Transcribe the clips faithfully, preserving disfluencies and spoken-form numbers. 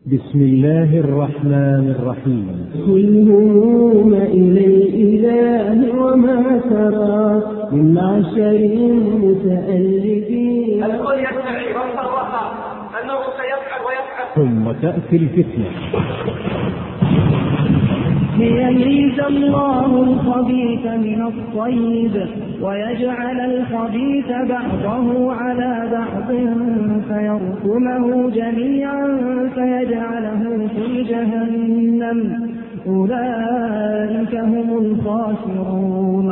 بسم الله الرحمن الرحيم. كل هموم إلى الإله وما ترى من معشر متألفين. الكل يدعي وصرها أنه سيفعل ويفعل، ثم تأتي الفتنة. ليميز الله الخبيث من الطيب ويجعل الخبيث بعضه على بعض فيركمه جميعا فيجعله في جهنم. أولئك هم الخاسرون.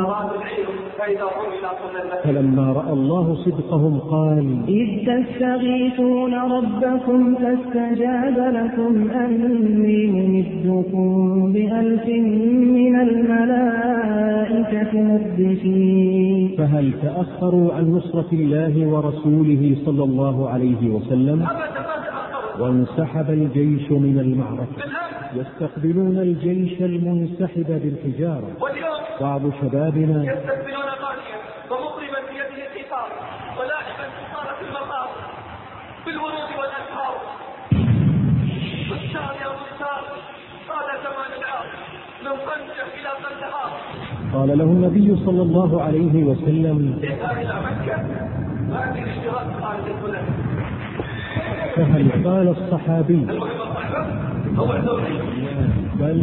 فلما رأى الله صدقهم قال: إذ تستغيثون ربكم فاستجاب لكم أني ممدكم بألف من الملائكة مردفين. فهل تأخروا عن نصرة الله ورسوله صلى الله عليه وسلم؟ وانسحب الجيش من المعركة، يستقبلون الجيش المنسحب بالحجارة. بعض شبابنا يستقبلون غاليا ومضربا بيده القطار ولاعبا قطارة المطار بالورود والأزهار. والشعر يا والشعر قال زمان العار من طنجة إلى قندهار. قال له النبي صلى الله عليه وسلم: اذهب إلى مكة وأعطي الاشتراك خارج البلد. فهل قال الصحابي: هو الدوري بل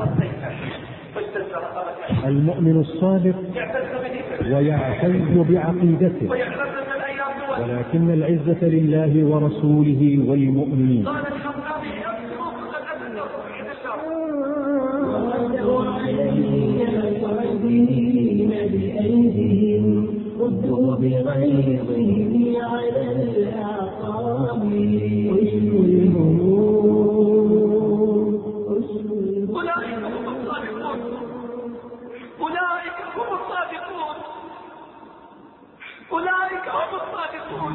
المؤمن الصادق ويعتز بعقيدته، ولكن العزة لله ردوله والمؤمنين. بأيديهم ردوا بغيظهم على الأعقاب. واشكوا الهموم أولئك هم الصادقون، أولئك هم الصادقون، أولئك هم الصادقون.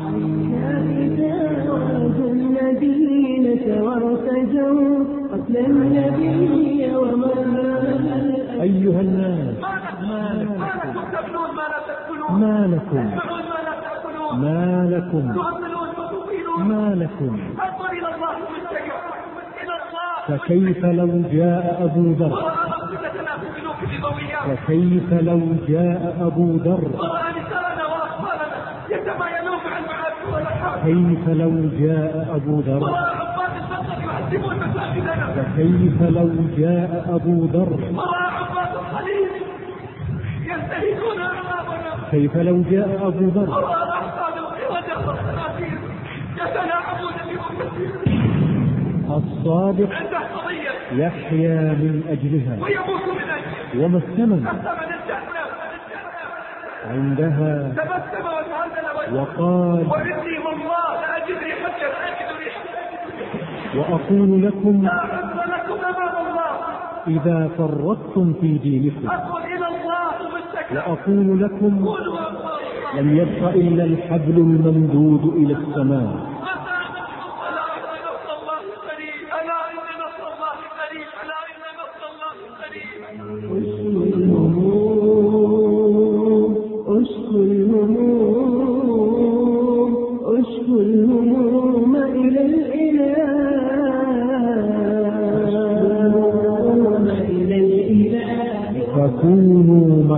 الذين وارتجوا قتل النبي وما أيها الناس، ما لكم تبنون ما لا تأكلون، ما لكم تدعون ما لا تأكلون، ما لكم تهملون وتطيلون، ما لكم انظر إلى الله مستجع إلى الله. فكيف لو جاء أبو ذر ورأى أنفستنا في الملوك النبويات، فكيف لو جاء أبو ذر ورأى نساءنا وأطفالنا يتمايلون مع المعاصي والأحاد، كيف لو جاء أبو ذر ورأى عباد الفقر يعذبون مساجدنا، فكيف لو جاء أبو ذر ورأى عباد الصليب ينتهكون أعراضنا، كيف لو جاء أبو ذر ورأى أحفاد القردة والخنازير يتلاعبون بأمتهم. الصادق عند قضية يحيا من أجلها، ويموت من أجله. وما الثمن؟ الثمن الجنة. عندها تبسم وتهلل وجهه وقال: وإني والله لأجد ريحتك لأجد ريحتك. وأقول لكم: لا عز لكم أمام الله إذا فرطتم في دينكم. أدخل إلى الله مستكبر. وأقول لكم: قولوا الله لم يبق إلا الحبل الممدود إلى السماء. متى نصر الله؟ إن نصر الله قريب. ألا إن نصر الله قريب. ألا إن نصر الله قريب. اشكوا الهموم اشكوا الهموم اشكوا الهموم إلى الإله إلى الإله. فكونوا مع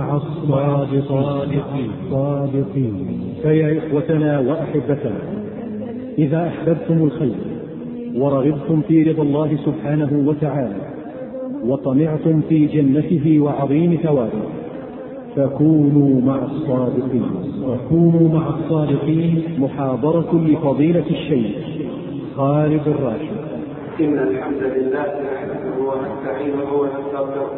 الصادقين. فيا إخوتنا وأحبتنا، إذا أحببتم الخير ورغبتم في رضا الله سبحانه وتعالى وطمعتم في جنته وعظيم ثوابه فكونوا مع الصادقين. وكونوا مع الصادقين محاضرة لفضيلة الشيخ خالد الراشد. إن الحمد لله نحمده ونستعينه ونستغفره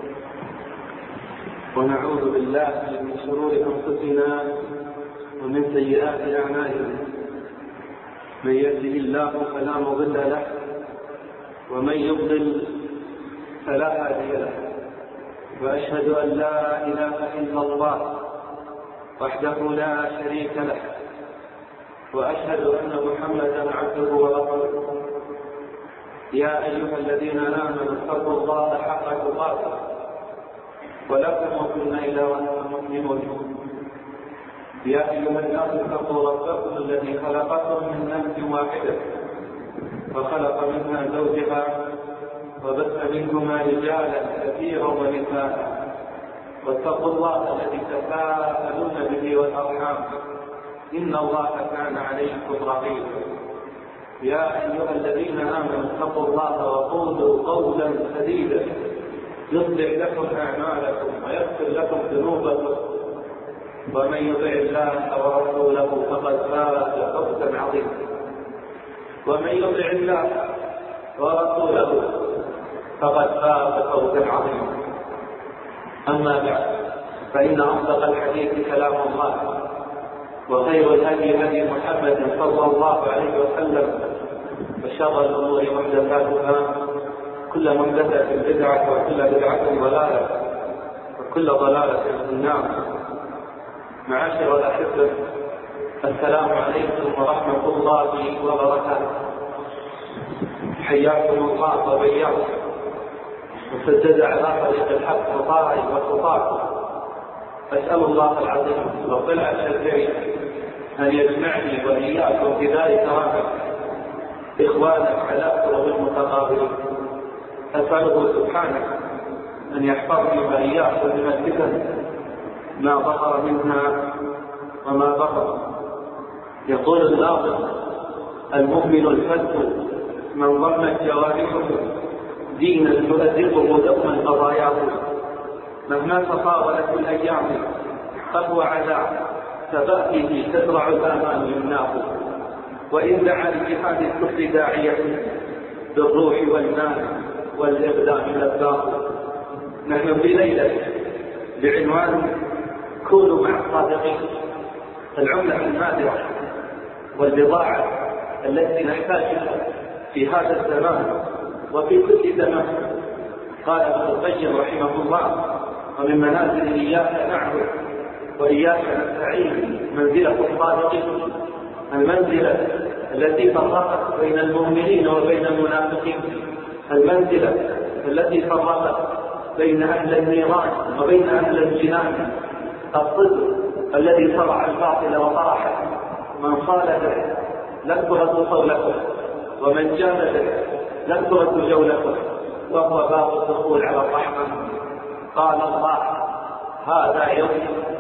ونعوذ بالله من شرور أنفسنا ومن سيئات أعمالنا. من يهده الله فلا مضل له ومن يضلل فلا هادي له. وأشهد أن لا إله إلا الله وحده لا شريك له، وأشهد أن محمدا عبده ورسوله. يا أيها الذين آمنوا اتقوا الله حق تقاته ولا تموتن إلا وأنتم مسلمون. يا أيها الناس اتقوا ربكم الذي خلقكم من نفس واحدة وخلق منها زوجها وبث منهما رجالا كثيرا ونساء واتقوا الله الذي تساءلون به والأرحام إن الله كان عليكم رقيبا. يا أيها الذين آمنوا اتقوا الله وقولوا قولا سديدا يصلح لكم أعمالكم ويغفر لكم ذنوبكم ومن يطع الله ورسوله فقد فاز فوزا عظيما. ومن يطع الله ورسوله فقد فاز فوزا عظيما. أما بعد، فإن أصدق الحديث كلام الله، وخير الهدي هدي محمد صلى الله عليه وسلم، وشر الأمور محدثاتها، كل محدثة بدعة وكل بدعة ضلالة وكل ضلالة في النار. معاشر الأحبة، السلام عليكم ورحمة الله وبركاته. حياكم الله وبياكم وسدد على طريق الحق وطاعي وخطاكم. أسأل الله العظيم رب العرش الكريم أن يجمعني وإياكم في دار كرامته إخوانا على سرور متقابلين. أسأله سبحانه أن يحفظني وإياكم من الفتن ما ظهر منها وما بطن. يقول الناظم: المؤمن الفتح من ضمت جوارحه دينا يؤذبه دوما قضاياه، مهما تطاولت الأيام فهو على ثباته تزرع الآمان يمناه. وإن دعا لجهاد الكفر داعية بالروح والمال والإبداع لباه. نحن في ليلة بعنوان كونوا مع الصادقين. العملة المادرة والبضاعة التي نحتاجها في هذا الزمان وفي كل زمان. قال ابن القيم رحمه الله: ومن منازل إياك نعبد وإياك نستعين منزلة الصادقين، المنزلة التي فرقت بين المؤمنين وبين المنافقين، المنزلة التي فرقت بين أهل النيران وبين أهل الجنان، الصدق الذي صرع الباطل وطرحه. من صالته لم ترد صولته، ومن جامده لم ترد جولته، وهو باب الدخول على الرحمة. قال الله: هذا يوم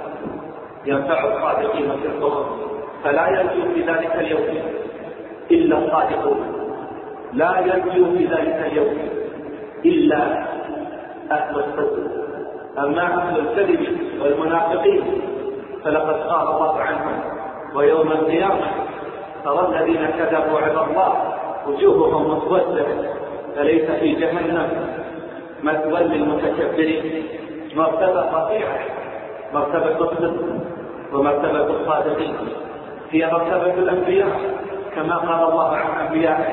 ينفع الصادقين صدقهم، فلا ينجو في ذلك اليوم إلا الصادقون، لا ينجو في ذلك اليوم إلا أهل الصدق. أما أهل الكذب والمنافقين فلقد قال الله عنهم: ويوم القيامة ترى الذين كذبوا على الله وجوههم مسودة فليس في جهنم مثوى للمتكبرين. مرتبة رفيعة، مرتبة الصدق ومرتبة الصادقين، هي مرتبة الأنبياء كما قال الله عن أنبيائه: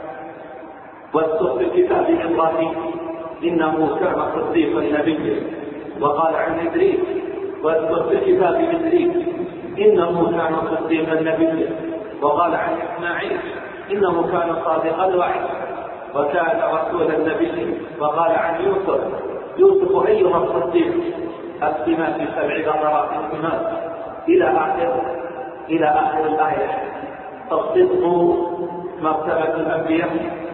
واذكر في الكتاب إبراهيم إنه كان صديقا نبيا. وقال عن إدريس: واذكر في الكتاب إدريس إنه كان صديقا نبيا. وقال عن إسماعيل إنه كان صادق الوعد وكان رسولا نبيا. وقال عن يوسف: يوسف أيها الصديق أفتنا في سبع بقرات سمان، إلى آخر إلى آخر الآية. فالصدق مرتبة الأنبياء،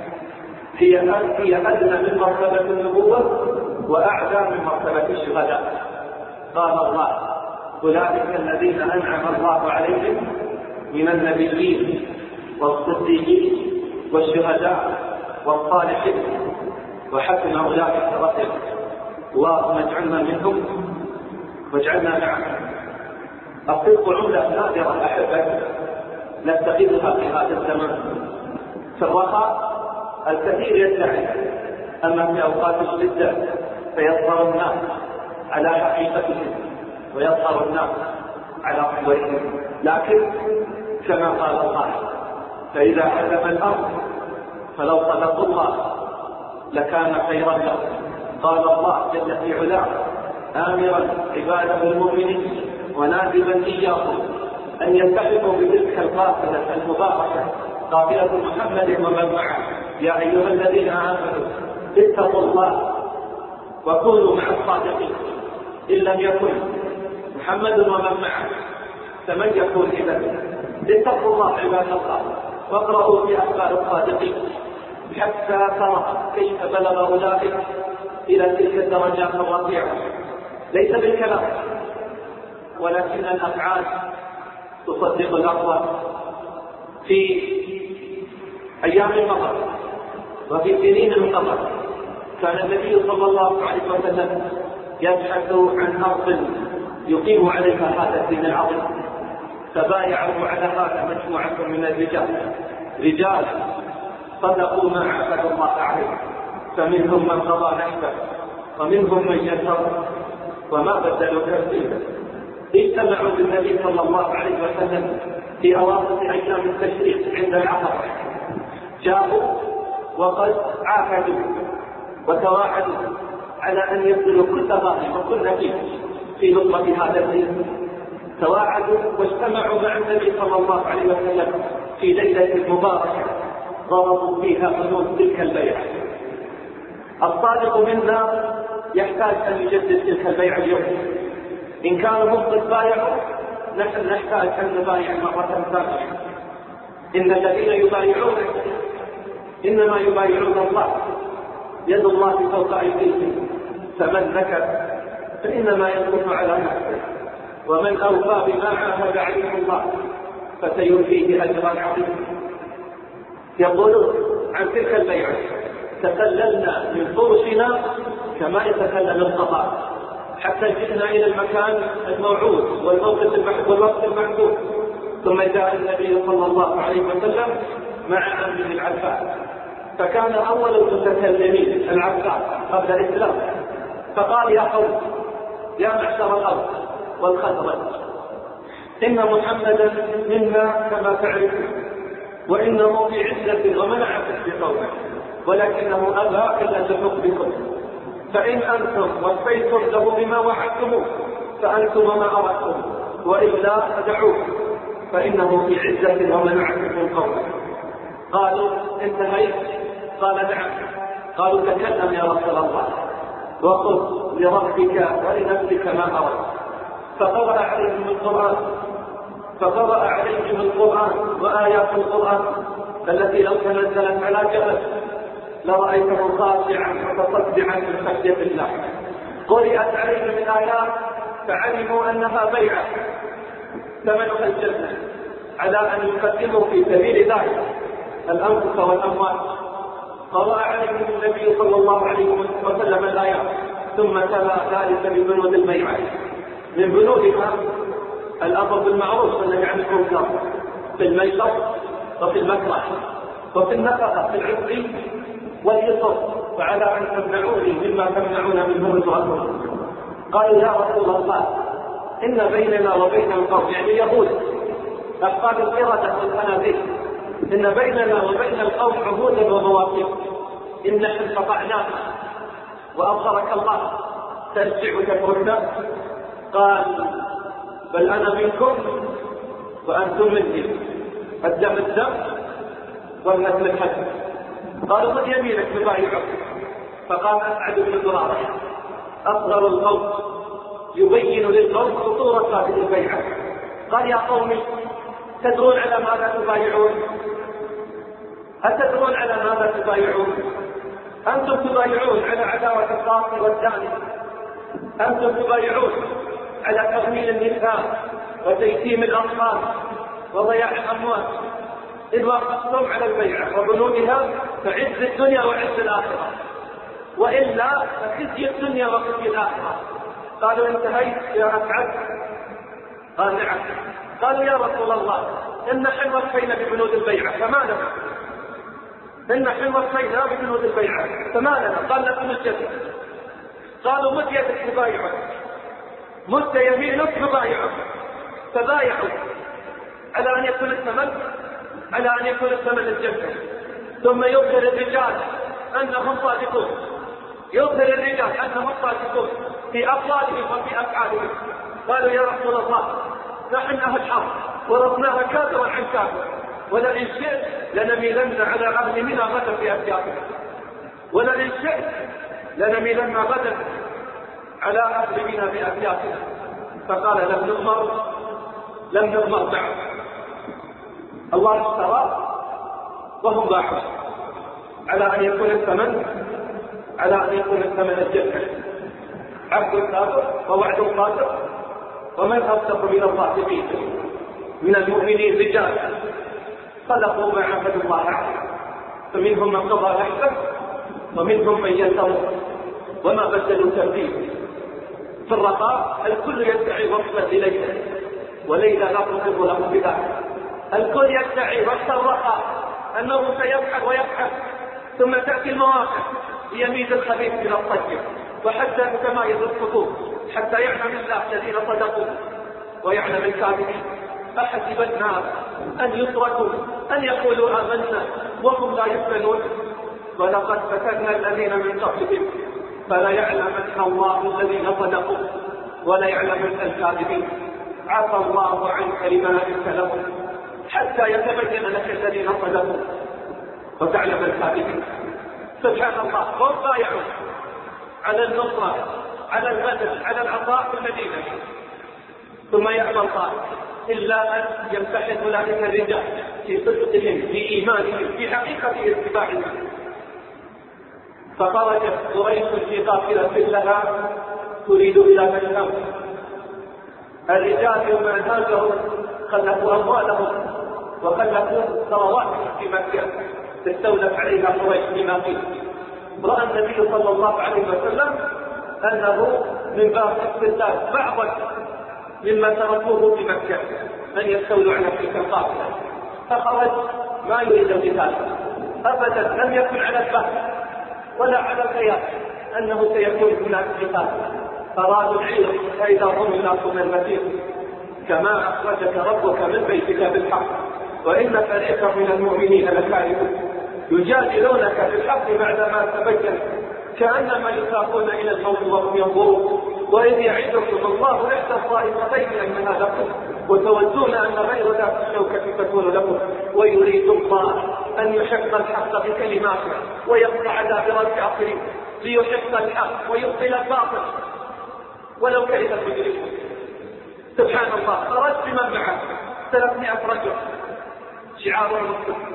هي هي أدنى من مرتبة النبوة وأعلى من مرتبة الشهداء. قال الله: أولئك الذين أنعم الله عليهم من النبيين والصديقين والشهداء والصالحين وحسن أولئك رفيقا. اللهم اجعلنا منهم واجعلنا معهم. الصدق عملة نادرة أحبتي نفتقدها في هذا الزمان. في الرخاء الكثير يدعي، أما في أوقات الشدة فيظهر الناس على حقيقتهم ويظهر الناس على صورهم. لكن كما قال الله: فإذا عزم الأمر فلو صدقوا الله لكان خيرا لهم. قال الله جل في علاه آمرا عباده المؤمنين ونادبا إياهم أن يلتحقوا بتلك القافلة المباركة، قافلة محمد ومن معه: يا أيها الذين آمنوا اتقوا الله وكونوا مع الصادقين. إن لم يكن محمد ومن معه فمن يكون إذا؟ اتقوا الله عباد الله، واقرأوا في أخبار الصادقين حتى ترى كيف بلغ أولئك إلى تلك الدرجات الرفيعة، ليس بالكلام ولكن الأفعال تصدق الأقوال. في أيام المطر وفي سنين المطر كان النبي صلى الله عليه وسلم يبحث عن أرض يقيم عليها هذا الدين العظيم، فبايعوا على هذا مجموعة من الرجال، رجال صدقوا ما عاهدوا الله عليه، فمنهم من قضى نحبه ومنهم من ينتظر وما بدلوا تبديلا. اجتمعوا بالنبي صلى الله عليه وسلم في أواسط أيام التشريق عند العقبة، جاءوا وقد عاهدوا وتواعدوا على أن يبذلوا كل ظالم وكل نبي في نصرة هذا الدين. تواعدوا واجتمعوا مع النبي صلى الله عليه وسلم في ليلة مباركة ضربوا فيها حدود تلك البيعة. الصادق منا يحتاج أن يجدد تلك البيعة اليوم. إن كانوا هم قد بايعوا نحن نحتاج أن نبايع مرة ثانية. إن الذين يبايعون إنما يبايعون الله، يد الله فوق أيديهم، فمن نكث فإنما ينكث على نفسه، ومن أوفى بما عاهد عليه الله فسيؤتيه أجرا عظيما. يقولون عن تلك البيعة: تسللنا من فرشنا كما يتسلل القطار حتى جئنا إلى المكان الموعود والوقت المحدود. ثم جاء النبي صلى الله عليه وسلم مع عمه العباس، فكان أول المتكلمين العباس قبل الإسلام، فقال: يا قوم، يا معشر الأرض والخزرج، إن محمدا منا كما تعرفون، وإنه في عزة ومنعة في قومه، ولكنه أبى إلا بحكمكم، فإن أنتم وفيتم له بما وعدتموه فأنتم وما أردتم، وإلا فدعوه، فإنه في عزة ومنعة في قومه. قالوا: انتهيت؟ قال: نعم. قالوا: تكلم يا رسول الله، وقل لربك ولنفسك ما أردت. فقرأ عليهم القرآن فقرأ عليهم القرآن وآيات القرآن التي لو تنزلت على جبل لرأيته خاشعا متصدعا من خشية الله. قرأت عليهم الآيات فعلموا أنها بيعة ثمنها الجنة، على أن يقدموا في سبيل ذلك الأنفس والأموال. قرأ عليهم النبي صلى الله عليه وسلم الآيات ثم تلا ذلك ببنود البيعة. من بنودها الأمر بالمعروف والنهي عن المنكر في الميسر وفي المكره وفي النفقة في العسر واليسر، وعلى أن تمنعوني مما تمنعون منه الرسول. قالوا: يا رسول الله، إن بيننا وبين القوم، يعني اليهود أحفاد القردة والخنازير، إن بيننا وبين القوم عهودا ومواثيق، إن نحن قطعناها وأبصرك الله ترجع تتركنا. قال: بل أنا منكم وأنتم مني، الدم الدم والهدم الهدم. قالوا: خذ يمينك نبايعك. فقال أسعد بن زرارة أصغر القوم يبين للقوم خطورة هذه البيعة. قال: يا قومي، تدرون على ماذا تبايعون؟ أتدرون على ماذا تبايعون؟ أنتم تبايعون على عداوة القاصي والداني، أنتم تبايعون على تغميل النساء وتيتيم الأطفال وضياع الأموال. إذ وافقتم على البيعة وبنودها فعز الدنيا وعز الآخرة، وإلا فخزي الدنيا وخزي الآخرة. قالوا: انتهيت يا أسعد؟ قال: نعم. قالوا: يا رسول الله، إن حين وفينا ببنود البيعة فما لنا، إن حين وفينا ببنود البيعة فما لنا. قال: لكم الجزء. قالوا: مد يدك نبايعك، مد يمينك نبايعك. فبايعوا على أن يكون الثمن على أن يكون الثمن الجنة. ثم يظهر الرجال أنهم صادقون، يظهر الرجال أنهم صادقون في أقوالهم وفي أفعالهم. قالوا: يا رسول الله، نحن أهل حرب ورضناها كافرا عن كافر، ولئن شئت لنميلن على أهل منى غدا في أسيافنا، ولئن شئت لنميلن غدا على أهل منى في أسيافنا. فقال: لم نؤمر لم نؤمر بعد. الله اشترى وهم باعوا على أن يكون الثمن على أن يكون الثمن الجنة. عبد صادق ووعد صادق، ومن أصدق من الصادقين؟ من المؤمنين رجال صدقوا ما عاهدوا الله عليه، فمنهم من قضى نحبه ومنهم من ينتظر وما بدلوا تبديلا. في الرخاء الكل يدعي وصلا لليلى، وليلى لا تصر له بذلك. الكل يدعي وقت الرخاء أنه سيبحث ويبحث، ثم تأتي المواقف ليميز الخبيث من الطيب، وحتى تتمايز الخطوط، حتى يعلم الله الذين صدقوا ويعلم الكاذبين. أحسب الناس أن يتركوا أن يقولوا آمنا وهم لا يفتنون، ولقد فتنا الذين من قبلهم فلا يعلمن الله الذين صدقوا ولا يعلمن الكاذبين. عفى الله عنك لما أنت لهم حتى يتبين لك الذين صدقوا وتعلم الكاذبين. سبحان الله، هم بايعوا على النصرة، على البذل، على العطاء في المدينة، ثم يأبى الله إلا أن يمتحن أولئك الرجال في صدقهم، في إيمانهم، في حقيقة اتباعهم. فخرجت قريش في قافلة لها تريد إلى مكة. الرجال يوم أن هاجروا خلفوا أموالهم وخلفوا ثرواتهم في مكة تستولف عليها قريش بما فيه. رأى النبي صلى الله عليه وسلم أنه من باب استرداد بعضا مما تركوه في مكة من يستولوا على تلك القافلة، فخرج ما يريد القتال أبدا، لم يكن على البحث ولا على الخيال أنه سيكون هناك قتال. أرادوا العير فإذا هم الناس من المسير، كما أخرجك ربك من بيتك بالحق وإن فريقا من المؤمنين لكارهون يجادلونك في الحق بعدما تبين كأنما يساقون إلى الموت وهم ينظرون، وإذ يعدكم الله إحدى الطائفتين أنها لكم وتودون أن غير ذات الشوكة تكون لكم، ويريد الله أن يحق الحق بكلماته ويقطع دابر الكافرين ليحق الحق ويبطل الباطل ولو كره المجرمون. سبحان الله، خرج بمن معه ثلاثمائة رجل، شعارهم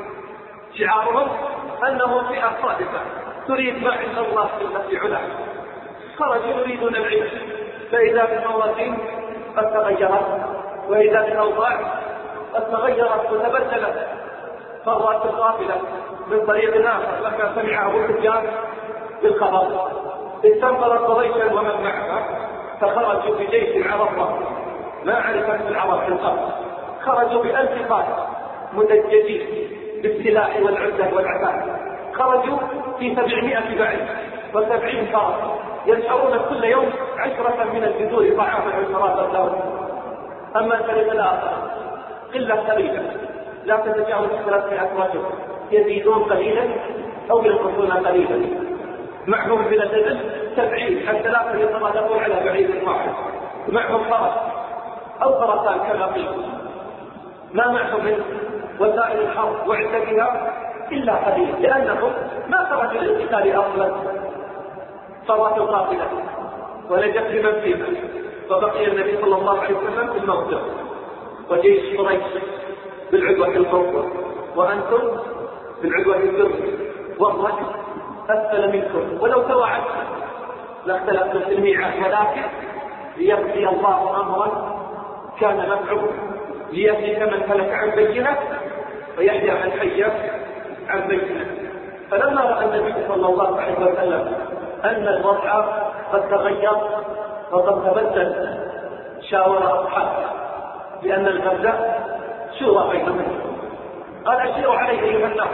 شعارهم أنهم فئة صادقة تريد ما عند الله في علاه. خرجوا يريدون العيش، فإذا بالموازين قد تغيرت، وإذا بالأوضاع قد تغيرت وتبدلت. فرت القافلة من طريق آخر لما سمع أبو سفيان بالخبر استنفرت قريشا ومن معها، فخرجوا بجيش عرفة ما عرفت العرب في القبر. خرجوا بألف قائد مدججين بالسلاح والعدة والعتاد، خرجوا في سبعمائة بعير وسبعين فرس ينحرون كل يوم عشرة من الجذور طعاما عشرات لهم. أما الفريق الآخر قلة قليلة لا تتجاوز ثلاثمائة رجل، يزيدون قليلا أو ينقصون قليلا، معهم من الإبل سبعين حتى لا يترادفون على بعير واحد، معهم فرس أو فرسان كما قيل، ما معهم من وسائل الحرب وعدتها إلا قليل، لأنهم ما خرجوا للقتال أصلا. صارت القافلة ونجت لمن فيها، وبقي النبي صلى الله عليه وسلم في الموضع وجيش قريش بالعدوة القوة، وأنتم بالعدوة السر، والرجل أسفل منكم، ولو توعدتم لاختلفتم في الميعاد، ولكن ليقضي الله أمرا كان مفعولا ليهلك من هلك عن بينه ويحيى من حي عن بينه. فلما رأى النبي صلى الله عليه وسلم أن الوضع قد تغير وقد تبدل، شاور أصحابه لأن المبدأ شورى بينهم، قال أشيروا علي أيها الناس،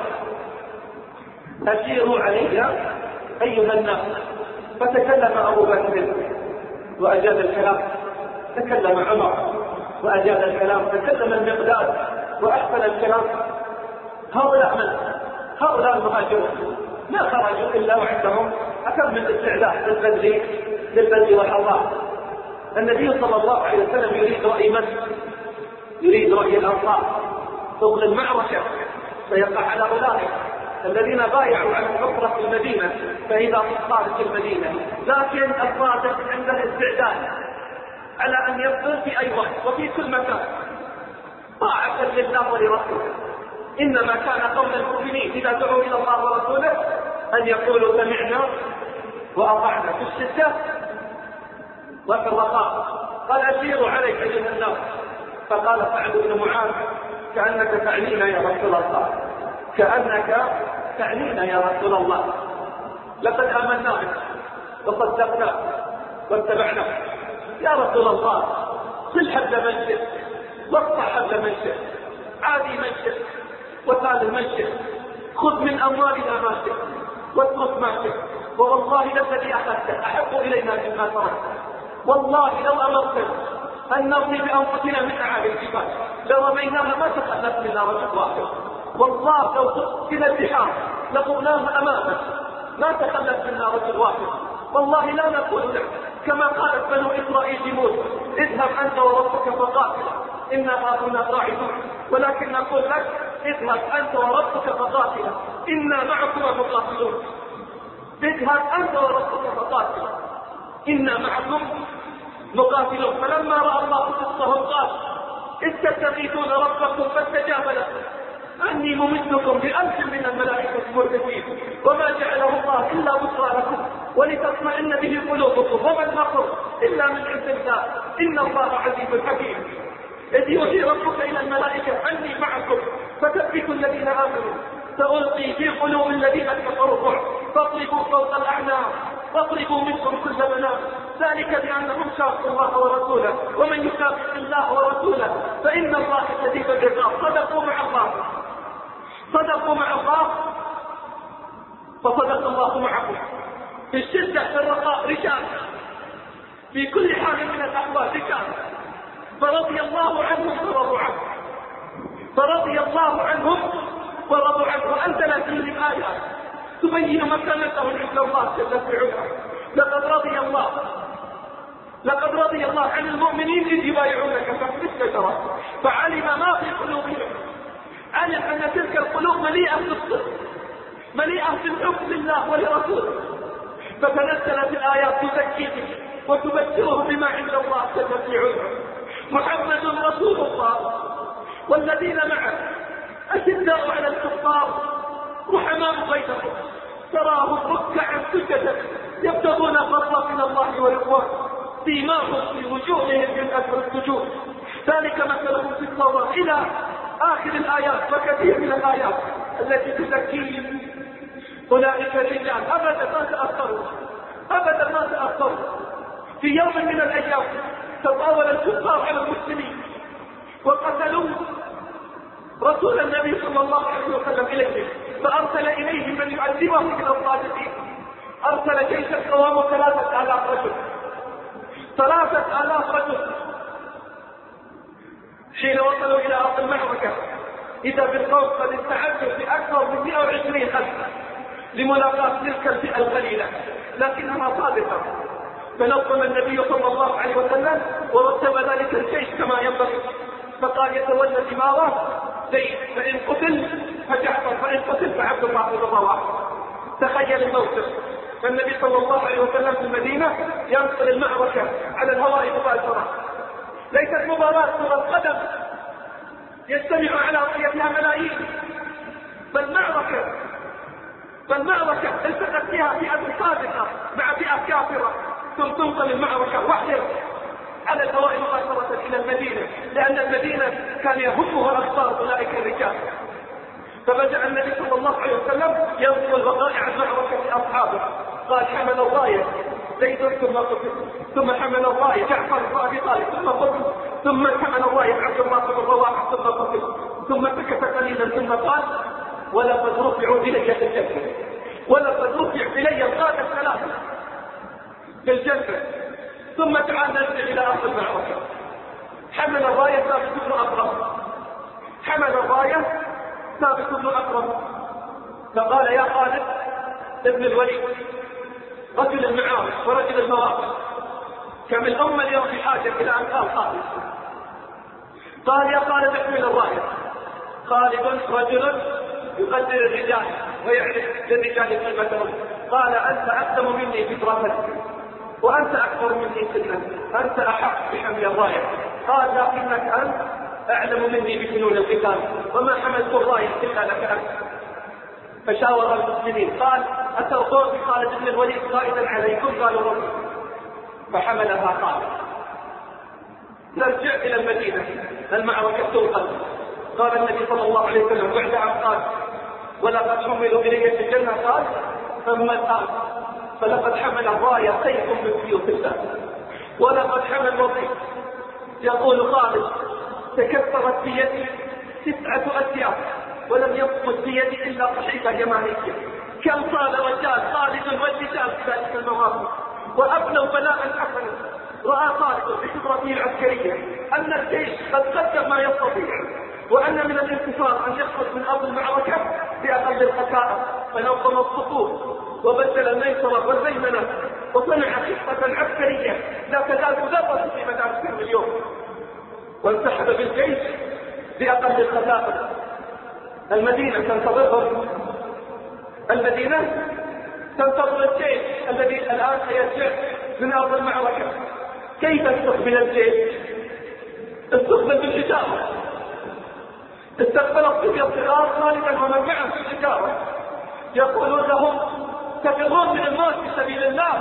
أشيروا علي أيها الناس. فتكلم أبو بكر وأجاد الكلام، تكلم عمر وأجاد الكلام، تكلم المقداد وأحسن الكلام. هؤلاء من؟ هؤلاء المهاجرون ما خرجوا إلا وعندهم أكثر من استعداد للبذل للبذل والعطاء. النبي صلى الله عليه وسلم يريد رأي من؟ يريد رأي الأنصار. ثغل المعركة سيقع على أولئك الذين بايعوا على النصرة في المدينة، فإذا صارت في المدينة، لكن الصادق عند الاستعداد على أن يبذل في أي وقت وفي كل مكان طاعة لله ولرسوله. إنما كان قول المؤمنين إذا دعوا إلى الله ورسوله أن يقولوا سمعنا وأطعنا في الشدة وفي الرخاء. قال أشيروا عليك أيها الناس. فقال سعد بن معاذ كأنك تعنينا يا رسول الله، كأنك تعنينا يا رسول الله، لقد آمنا بك وصدقنا واتبعنا. يا رسول الله صل حبل من شئت واقطع حبل من شئت، عادي من شئت وسال من شئت، خذ من أموالنا ما شئت واترك ما شئت، والله الذي أخذته أحب إلينا مما تركته. والله لو أمرتنا أن نرمي بأنفسنا من أعالي الجبال لرميناها ما تخلت منا رجل واحد. والله لو تقتل البحار لقمناها أمامك ما تخلت منا رجل واحد. والله لا نقول لك كما قالت بنو إسرائيل لموسى اذهب أنت وربك فقاتل إنا هاهنا قاعدون، ولكن نقول لك اذهب أنت وربك فقاتل إنا معكما مقاتلون. اذهب أنت وربك فقاتل إنا معكم مقاتلون. فلما رأى الله قصتهم قال إذ تستغيثون ربكم فاستجاب لكم أني ممدكم بألف من الملائكة مردفين وما جعله الله إلا بشرى لكم ولتطمئن به قلوبكم وما النصر إلا من عند الله إن الله عزيز حكيم. إذ يوحي ربك إلى الملائكة أني معكم فثبتوا الذين آمنوا سألقي في قلوب الذين كفروا الرعب فاضربوا فوق الأعناق واضربوا منكم كل بنان ذلك بأنهم شاقوا الله ورسوله ومن يشاقق الله ورسوله فإن الله شديد العقاب. صدقوا مع الله صدقوا مع الله فصدق الله معكم. في الشدة في الرخاء رجال، في كل حال من الأحوال رجال. فرضي الله عنهم ورضوا عنه فرضي الله عنهم ورضوا عنه وأنزل فيهم آيات تبين مكانتهم عند الله جل في علاه. لقد رضي الله لقد رضي الله عن المؤمنين إذ يبايعونك تحت الشجرة فعلم ما في قلوبهم، علم أن تلك القلوب مليئة بالصدق مليئة بالحب لله ولرسوله، فتنزلت الآيات تزكيهم وتبشرهم بما عند الله جل في علاه. محمد رسول الله والذين معه أشداء على الكفار رحماء بينهم تراهم ركعا سجدا يبتغون فضلا من الله ورضوانه سيماهم في وجوههم من أثر السجود ذلك مثلهم في التوراة إلى آخر الآيات وكثير من الآيات التي تزكيهم. أولئك الرجال أبدا ما تأثروا أبدا ما تأثروا. في يوم من الأيام تطاول الكفار على المسلمين وقتلوا رسول النبي صلى الله عليه وسلم إليهم فأرسل إليهم من يعذبهم من الصادقين. أرسل جيشا قوامه ثلاثة آلاف رجل ثلاثة آلاف رجل. حين وصلوا إلى أرض المعركة إذا بالقوم قد استعدوا بأكثر من مئة وعشرين ألف لملاقاة تلك الفئة القليلة لكنها صادقة. فنظم النبي صلى الله عليه وسلم ورتب ذلك الجيش كما ينبغي فقال يتولى الإمارة زيد فإن قتل فجعفر فإن قتل فعبد الله بن رواحة. تخيل الموقف. فالنبي صلى الله عليه وسلم في المدينة ينقل المعركة على الهواء مباشرة، ليست مباراة كرة قدم يجتمع على رؤيتها ملايين، بل معركة بل معركة التقت فيها فئة صادقة مع فئة كافرة ثم تنقل المعركة وحيا على الهواء مباشرة إلى المدينة لأن المدينة كان يهمها أخبار أولئك الرجال. فبدأ النبي صلى الله عليه وسلم ينقل وقائع المعركة لأصحابه. قال حمل الراية زيد ثم قتل ثم حمل الراية جعفر بن أبي طالب ثم قتل ثم حمل الراية عبد الله بن رواحة ثم قتل ثم سكت قليلا ثم قال ولقد رفعوا إلي في الجنة ولقد رفع إلي القادة الثلاثة في الجنة. ثم تعال نرجع إلى أرض المعركة. حمل الراية ثابت بن أكرم حمل الراية ثابت بن أكرم فقال يا خالد ابن الوليد رجل المعارك ورجل المواقف كم الأمة اليوم في حاجة إلى أن قال خالد. قال يا خالد احمل الراية. خالد رجل يقدر الرجال ويعرف للرجال قيمتهم. قال أنت أقدم مني فطرة وأنت أكثر مني سنا أنت أحق بحمل الراية. قال لكنك أنت أعلم مني بفنون القتال وما حملت الراية إلا لك أنت. فشاور المسلمين قال أترضون بخالد بن الوليد قائدا عليكم؟ قالوا رضي. فحملها خالد. نرجع إلى المدينة، المعركة توقف. قال النبي صلى الله عليه وسلم بعد عام قال ولقد حملوا إلي الجنة قال ثم الآن فلقد حمل الراية سيف من سيوف الله ولقد حمل وظيف. يقول خالد تكسرت في يدي تسعة أسياف ولم يصمت في يدي إلا صحيفة يمانية. كم صال وجال خالد والرجال في ذلك المواقف وأبلوا بلاء حسنا. رأى خالد بخبرته العسكرية أن الجيش قد قدم ما يستطيع وأن من الانتصار أن يخرج من أرض المعركة بأقل الخسائر، فنظم الصفوف وبدل الميسرة والميمنة وصنع خطة عسكرية لا تزال تدرس في مدارسهم اليوم، وانسحب بالجيش بأقل الخسائر. المدينة تنتظرهم، المدينة تنتظر الجيش الذي الآن سيرجع من أرض المعركة. كيف استقبل الجيش؟ استقبل بالحجارة. استقبل الصبي الصغار خالدا ومن معه في الحجارة يقولون لهم تفرون من الموت في سبيل الله،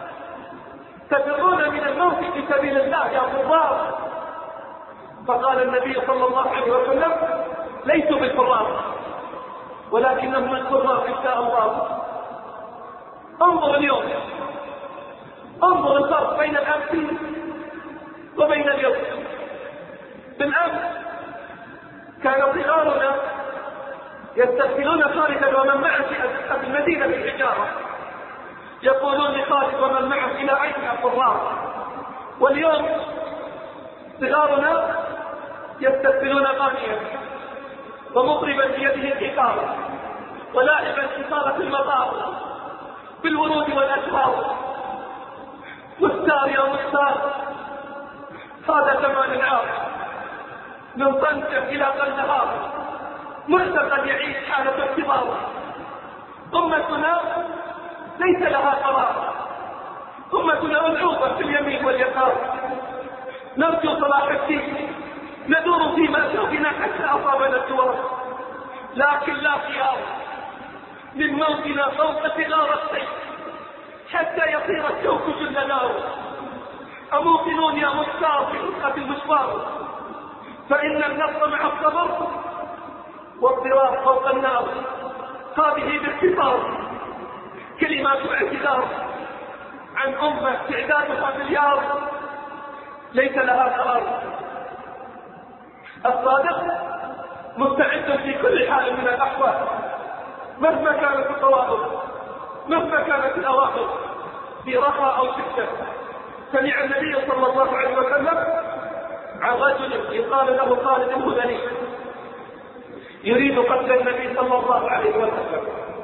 تفرون من الموت في سبيل الله يا فرار. فقال النبي صلى الله عليه وسلم ليسوا بالفرار ولكنهم الفرار إن شاء الله. انظر اليوم، انظر الفرق بين الأمس وبين اليوم. بالأمس كان صغارنا يستقبلون خالدا ومن معه في المدينة بالحجارة يقولون لخالد ومن معه إلى أين يا فرار. واليوم صغارنا يستقبلون غانيا ومضربا بيده الحجارة ولاعبا حصارة المطار بالورود والأشهار. مستار يا مستار، هذا زمان العار من طنجة إلى قندهار معتقل يعيش حالة اختبار. أمتنا ليس لها قرار، أمتنا ملعوبة في اليمين واليسار. نرجو صلاح الدين ندور في مأساتنا حتى أصابنا الدوار، لكن لا خيار من موتنا فوق ثغار السيف حتى يصير الشوك جل نار. أموقنون يا مختار في رقة المشوار، فإن النصر مع الصبر والضرار فوق النار. هذه باختصار كلمات اعتذار عن أمة تعدادها مليار ليس لها قرار. الصادق مستعد في كل حال من الأحوال مهما كانت الطوائف، مهما كانت الأواخر، في رخاء أو شدة. سمع النبي صلى الله عليه وسلم عن رجل يقال له خالد الهذلي يريد قتل النبي صلى الله عليه وسلم.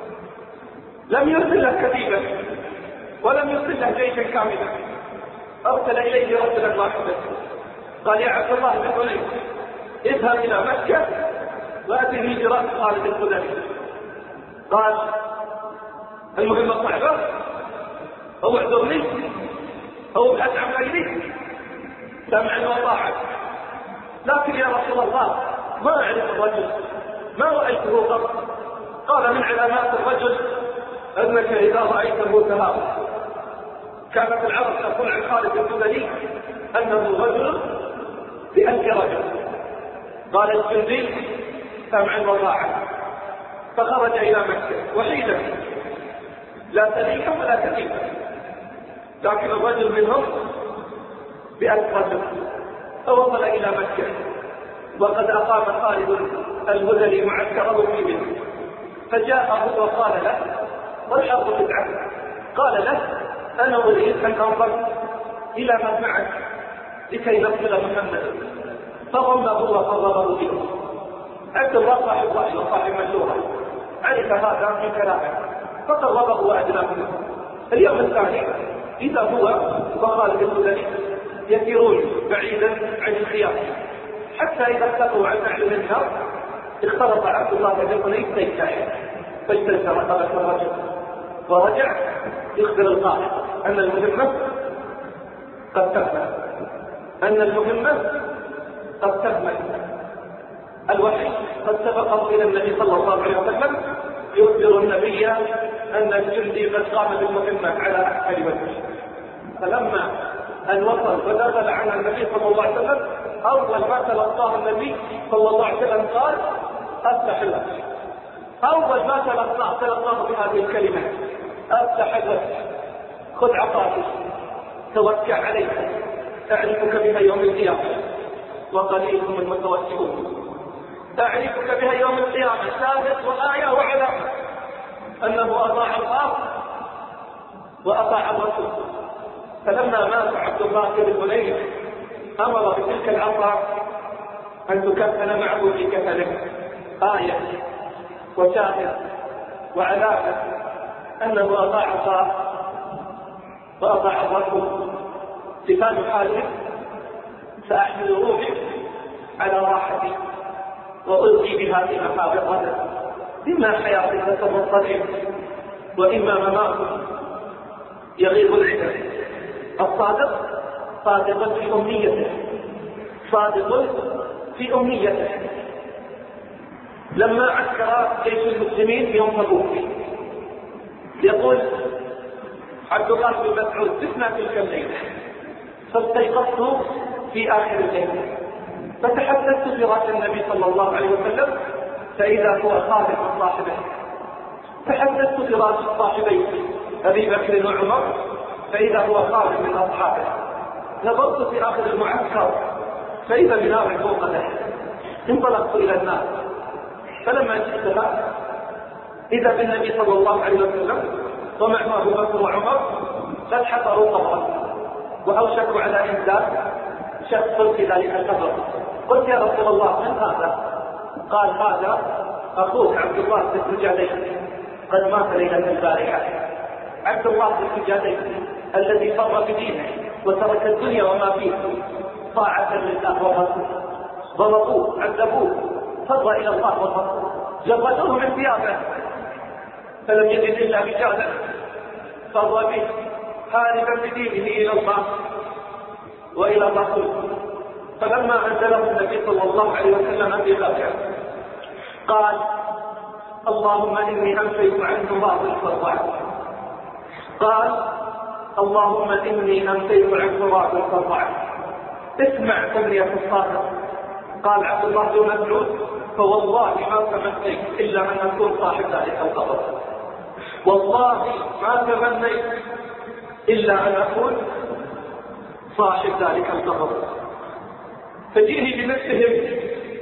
لم يرسل له كتيبا ولم يرسل له جيشا كاملا، أرسل إليه رجلا واحدا قال يا عبد الله بن حنين اذهب إلى مكة وأتني برأس خالد الهذلي. قال المهمة صعبة أو اعذرني أو ابحث عن غيري، سمعا وطاعا، لكن يا رسول الله ما أعرف الرجل، ما رأيته قط. قال من علامات الرجل أنك إذا رأيته تهاب. كانت العرب تقول عن خالد الهذلي أنه رجل بألف رجل. قال الجندي سمعا وطاعا، فخرج إلى مكة وحيدا لا تليك ولا تليك، لكن الرجل منهم بألف رجل. فوصل إلى مكة وقد أقام خالد الهذلي معسكره في منه، فجاءه وقال له والحرب تدعى. قال له أنا أريد أن أنظر إلى من معك لكي نقتل محمد. فضمه وقرره به. عبد الله صاحب رأي وصاحب مشورة عرف هذا في كلامه فقربه وأدناه. اليوم الثاني إذا هو وخالد الهذلي يسيرون بعيدا عن الخيار، حتى إذا اتقوا عن أعين النار اختلط عبد الله بن حنين سيفه فاجتز رقبة الرجل ورجع يخبر القائد أن المهمة قد تكمل، أن المهمة قد تكمل. الوحي قد سبقه إلى النبي صلى الله عليه وسلم يخبر النبي أن الجندي قد قام بالمهمة على أكمل وجه. فلما أن وصل ودخل على النبي صلى الله عليه وسلم أول ما تلقاه النبي صلى الله عليه وسلم قال أفتح الوجه. أول ما تلقاه تلقاه بهذه الكلمة أفتح الوجه، خذ عصاك توكل عليها أعرفك بها يوم القيامة وقليل هم المتوكلون. أعرفك بها يوم القيامة شاهد وآية وعلامة أنه أطاع الله وأطاع الرسول. فلما مات عبد الله بن حنين أمر بتلك العصا أن تكفن معه في كفنه آية وشاهد وعلامة أنه أطاع الله وأطاع الرسول. لسان حاله سأحمل روحي على راحتي وألقي بها في مخابر غدا، إما حياتك تمضطرب وإما مماتك يغيب العدل. الصادق صادق في أمنيته، صادق في أمنيته. لما عسكر جيش المسلمين في يوم تبوك يقول عبد الله بن مسعود سفنا تلك الليلة فاستيقظت في آخر الليل فتحدثت فراش النبي صلى الله عليه وسلم فإذا هو خالد من صاحبه. تحدثت فراش صاحبيه أبي بكر وعمر فإذا هو خالد من أصحابه. نظرت في آخر المعسكر فإذا بنار فوقه. انطلقت إلى الناس فلما جئتها إذا بالنبي صلى الله عليه وسلم ومعه أبو بكر وعمر قد حفروا قبرا وأوشكوا على إنزال شخص في ذلك القبر. قلت يا رسول الله من هذا؟ قال هذا أخوك عبد الله بن سجادين قد مات ليلة البارحة. عبد الله بن سجادين الذي فر بدينه وترك الدنيا وما فيه طاعة لله والرسول. ضربوه عذبوه فر إلى الله والرسول جردوه من ثيابه فلم يجد إلا رجالا فر به هاربا بدينه إلى الله وإلى الرسول. فلما أنزله النبي صلى الله عليه وسلم بذلك قال اللهم إني أنفيت عنه بعض الفرضات. قال اللهم إني أنفيت عنه بعض الفرضات. اسمع أمنية الصادق. قال عبد الله بن مسعود فوالله ما تمنيت إلا أن أكون صاحب ذلك القبر. والله ما تمنيت إلا أن أكون صاحب ذلك القبر. فجئني بمثلهم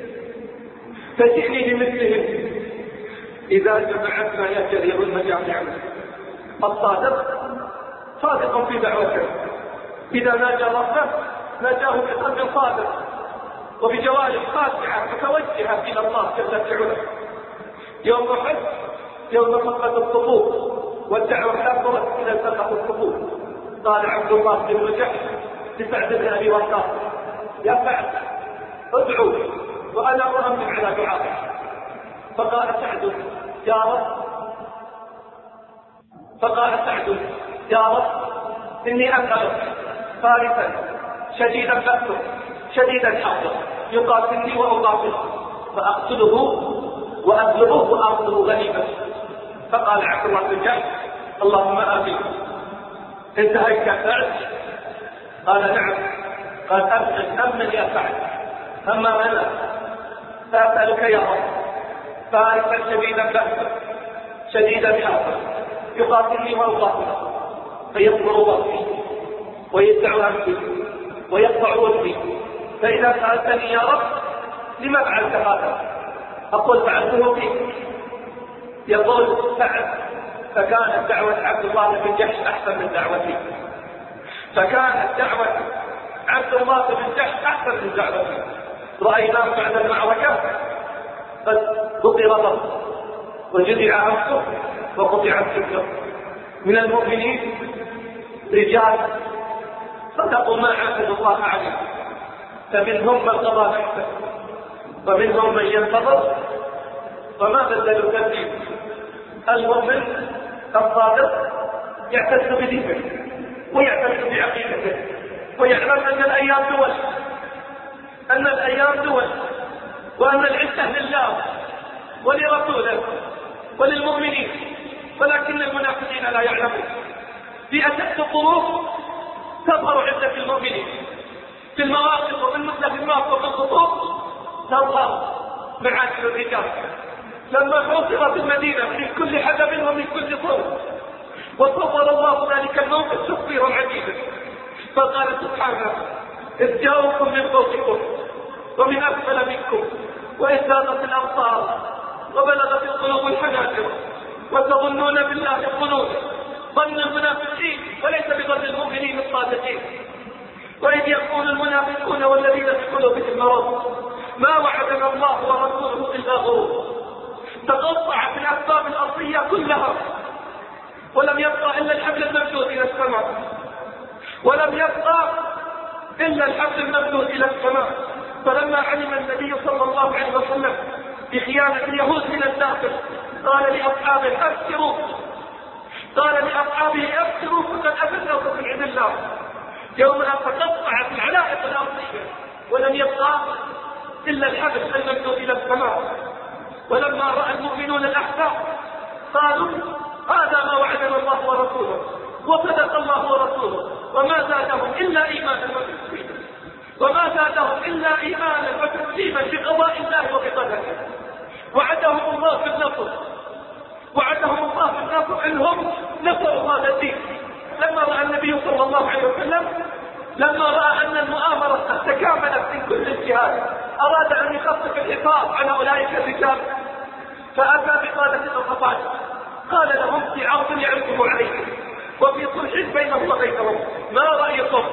فجئني بمثلهم إذا جمعتنا يا جرير المجامع. الصادق صادق في دعوته، إذا ناجى ربه ناجاه بقلب صادق وبجوارح خاشعة متوجهة إلى الله جل جلاله. يوم أحد يوم فقد الصفوف والدعوة لا ترد إلى فقد الصفوف. قال عبد الله بن جحش لسعد بن أبي وقاص يا سعد ادعو وأنا أؤمن على دعائك. فقال سعد يا رب فقال سعد يا رب إني أسألك فارسا شديدا بأسه شديدا حقه يقاتلني وأقاتله فأقتله وأبلغه وأرضه غنيمة. فقال عبد الله بن جحش اللهم آمين. انتهيت يا سعد؟ قال نعم. قال أمن أمن يا سعد. أما أنا فأسألك يا رب فارسا شديدا بأسه شديدا حقه يقاتلني وأقاتله فيصبر بطني ويدع أنفي ويقطع وجهي. فإذا سألتني يا رب لما فعلت هذا؟ أقول فعلته فيك. يقول سعد فكانت دعوة عبد الله بن جحش أحسن من دعوتي. فكانت دعوة عبد الله بن جحش أحسن من دعوتي. رأيناه بعد المعركة قد قطر ضرب وجدع أنفه وقطع سكره. من المؤمنين رجال صدقوا ما عاهدوا الله عليه، فمنهم من قضى نحبه ومنهم من ينتظر وما بدلوا تبديل. المؤمن الصادق يعتز بدينه ويعتز بعقيدته ويعلم أن الأيام دول أن الأيام دول وأن العزة لله ولرسوله وللمؤمنين، ولكن المنافقين لا يعلمون. في أشد الظروف تظهر عزة المؤمنين، في المواقف وفي المستهدفات وفي الخطوط تظهر معاشر الرجال. لما حوصرت المدينة من كل حدب ومن كل صوت وصور الله ذلك الموقف تصويرا عجيبا، فقال سبحانه: إذ جاءوكم من فوقكم ومن أسفل منكم وإذ زاغت الأبصار وبلغت القلوب الحناجر وتظنون بالله الظنون ظن المنافقين وليس بظن المؤمنين الصادقين. وإذ يقول المنافقون والذين في قلوبهم مرض ما وعدنا الله ورسوله إلا غرور. تقطعت الأسباب الأرضية كلها ولم يبقى إلا الحبل الممدود إلى السماء، ولم يبقى إلا الحبل الممدود إلى السماء. فلما علم النبي صلى الله عليه وسلم بخيانة اليهود من الداخل قال لأصحابه: أبشروا قال لأصحابه أبشروا فقد أفدناكم من عند الله. يوم أن تقطعت العلائق الأرضية ولم يبقى إلا الحبل الممدود إلى السماء. ولما رأى المؤمنون الأحزاب قالوا: هذا ما وعدنا الله ورسوله وصدق الله ورسوله وما زادهم إلا إيمانا وتسليما وما زادهم إلا إيمانا وتسليما بقضاء الله وبقدره. وعدهم الله في النصر وعدهم الله في النصر إنهم نصروا هذا الدين. لما رأى النبي صلى الله عليه وسلم لما رأى أن المؤامرة قد تكاملت من كل الجهات أراد أن يخفف الحفاظ على أولئك الرجال، فأتى بقادة الغطفان قال لهم في عرض يعرضه عليهم وفي صلح بينهم وبينهم: ما رأيكم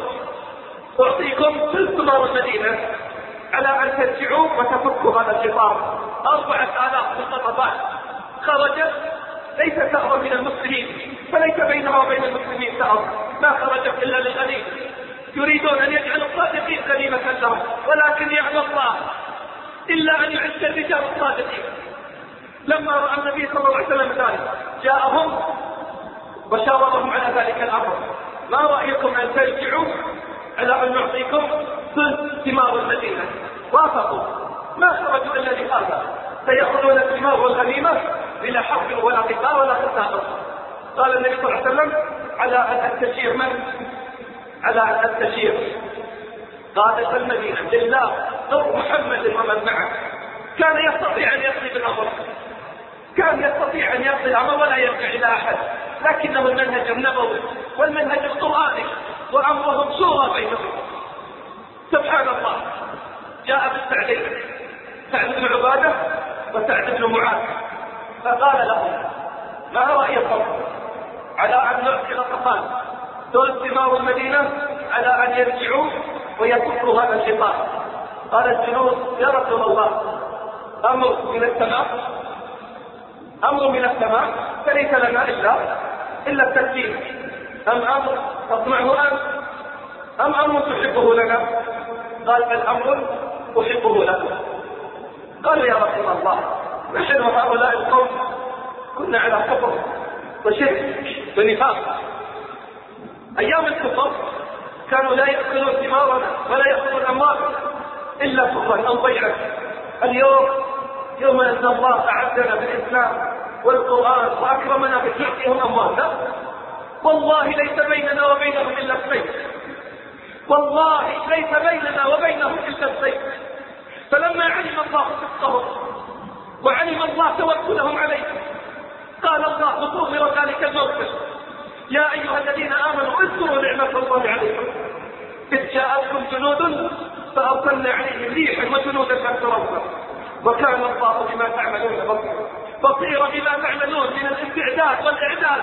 أعطيكم ثلث نار المدينة على أن ترجعوا وتفكوا هذا الحفاظ. أربعة آلاف من الغطفان خرجت ليس ثأرا من المسلمين، فليس بينها وبين المسلمين ثأر، ما خرجت إلا للغنيمة. يريدون أن يجعلوا الصادقين غنيمة لهم، ولكن يعلم الله إلا أن يعز الرجال الصادقين. لما رأى النبي صلى الله عليه وسلم ذلك جاءهم وشاورهم على ذلك الأمر: ما رأيكم أن ترجعوا على أن نعطيكم ثلث ثمار المدينة؟ وافقوا، ما خرجوا إلا لهذا، سيأخذون الثمار والغنيمة بلا حرب ولا قتال ولا خسائر. قال النبي صلى الله عليه وسلم: على أن أستشير من؟ على أن أستشير قادة المدينة لله ضر محمد ومن معه. كان يستطيع أن يقضي بالأمر، كان يستطيع أن يقضي الأمر ولا يرجع إلى أحد، لكنه المنهج النبوي والمنهج القرآني وأمرهم شورى بينهم. سبحان الله، جاء بالسعدين سعد بن عبادة وسعد بن معاذ فقال لهم: ما رأيكم على أن نعطي غطفان ثلث ثمار المدينة على أن يرجعوا ويكفروا هذا الشيطان؟ قال الجنود: يا رسول الله، أمر من السماء أمر من السماء فليس لنا إلا إلا التسليم، أم أمر تصنعه أنت أم أمر تحبه لنا؟ قال: بل أمر أحبه لكم. قالوا: يا رسول الله، نحن هؤلاء القوم كنا على كفر وشرك ونفاق. أيام الكفر كانوا لا يأكلون ثمارنا ولا يأخذون أموالنا إلا كفرا أو بيعا. اليوم يوم أن الله أعزنا بالإسلام والقرآن وأكرمنا بتعطيهم أموالنا، والله ليس بيننا وبينهم إلا السيف، والله ليس بيننا وبينهم إلا السيف. فلما علم الله صدقهم وعلم الله توكلهم عليه قال الله بصور ذلك الموقف: يا أيها الذين آمنوا اذكروا نعمة الله عليكم إذ جاءتكم جنود فأرسلنا عليهم ريحا وجنودا لم تروها وكان الله بما تعملون بصيرا بصيرا بما تعملون من الاستعداد والإعداد.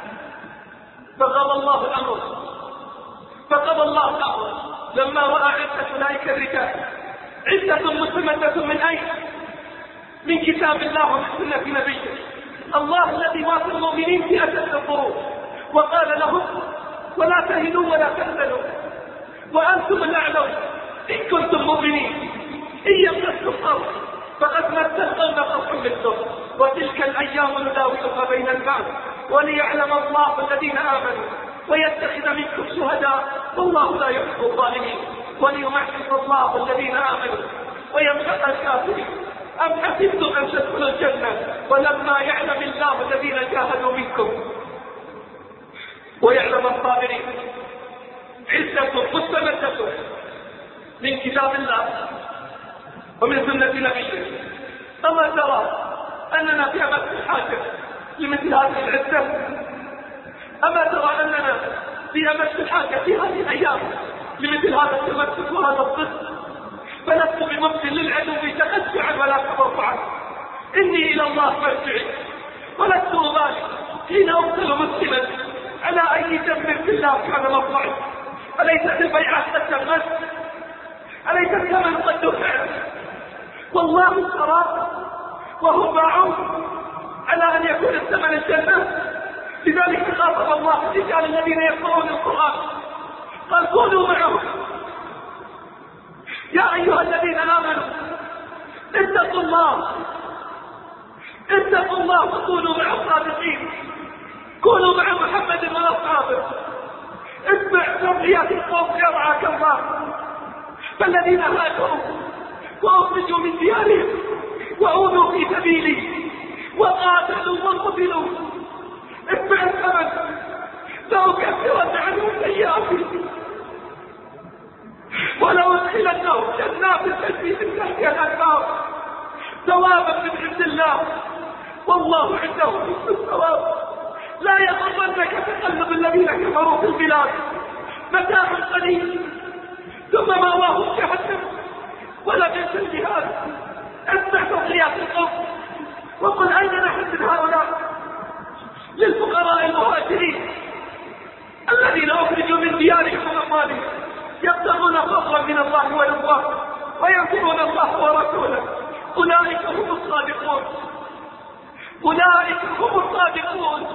فقضى الله الأمر فقضى الله الأمر لما رأى عدة أولئك الرجال، عدة مستمدة من أين؟ من كتاب الله ومن سنة نبيه الله الذي وافى المؤمنين في أشد الظروف وقال لهم: ولا تهنوا ولا تحزنوا وأنتم الأعلون إن كنتم مؤمنين، إن يمسكم قرح فقد مس القوم قرح مثله وتلك الأيام نداولها بين الناس وليعلم الله الذين آمنوا ويتخذ منكم شهداء والله لا يحب الظالمين وليمحص الله الذين آمنوا ويمحق الكافرين. أم حسبتم أن تدخلوا الجنة ولما يعلم الله الذين جاهدوا منكم ويعلم الصابرين؟ عزة مستمدة من كتاب الله ومن سنة نبيه. أما ترى أننا في أمس الحاجة لمثل هذه العزة؟ أما ترى أننا في أمس الحاجة في هذه الأيام لمثل هذا التمسك وهذا الصدق؟ فلست بممكن للعدو تخشعا ولا تضرعا. إني إلى الله مرجعي ولست أبالي حين أقتل مسلما على أي ذنب في الله كان مطلعي. أليست البيعة قد تمت؟ أليس الثمن قد دفع؟ والله اشترى وهم باعون على أن يكون الثمن الجنة. لذلك خاطب الله الرجال الذين يقرؤون القرآن قال كونوا معهم يا أيها الذين آمنوا اتقوا الله اتقوا الله وكونوا مع الصادقين. كونوا مع محمد وأصحابه. اتبع ذريات القوم يرعاك الله. فالذين هاجروا وأخرجوا من ديارهم وأوذوا في سبيلي وقاتلوا وقتلوا اتبع الثمن لأكفرن عنهم سيئاتهم ولو ادخلنهم جنات تجري من تحتها الأنهار ثوابا من عند الله والله عنده حسن الثواب. لا يغرنك تقلب الذين كفروا في البلاد متاع قليل ثم مأواهم جهنم ولبئس الجهاد. اسمع تضحيات القوم وقل أين نحن من هؤلاء للفقراء المهاجرين الذين أخرجوا من ديارهم وأموالهم يبتغون فضلا من الله ورضوانه وينصرون الله ورسوله. أولئك هم الصادقون. أولئك هم الصادقون.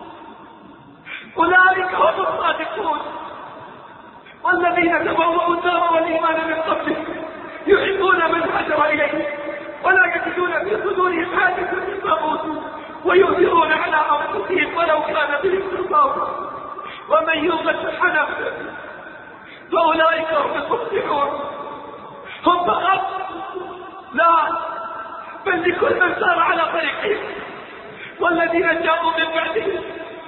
أولئك هم الصادقون. والذين تبوأوا الدار والإيمان من قبلهم يحبون من هاجر إليه ولا يجدون في صدورهم حاجة مما أوتوا ويؤثرون على أنفسهم ولو كان بهم خصاصة ومن يوق شح نفسه فأولئك هم المفلحون. هم فقط؟ لا، بل لكل من سار على طريقهم. والذين جاءوا من بعدهم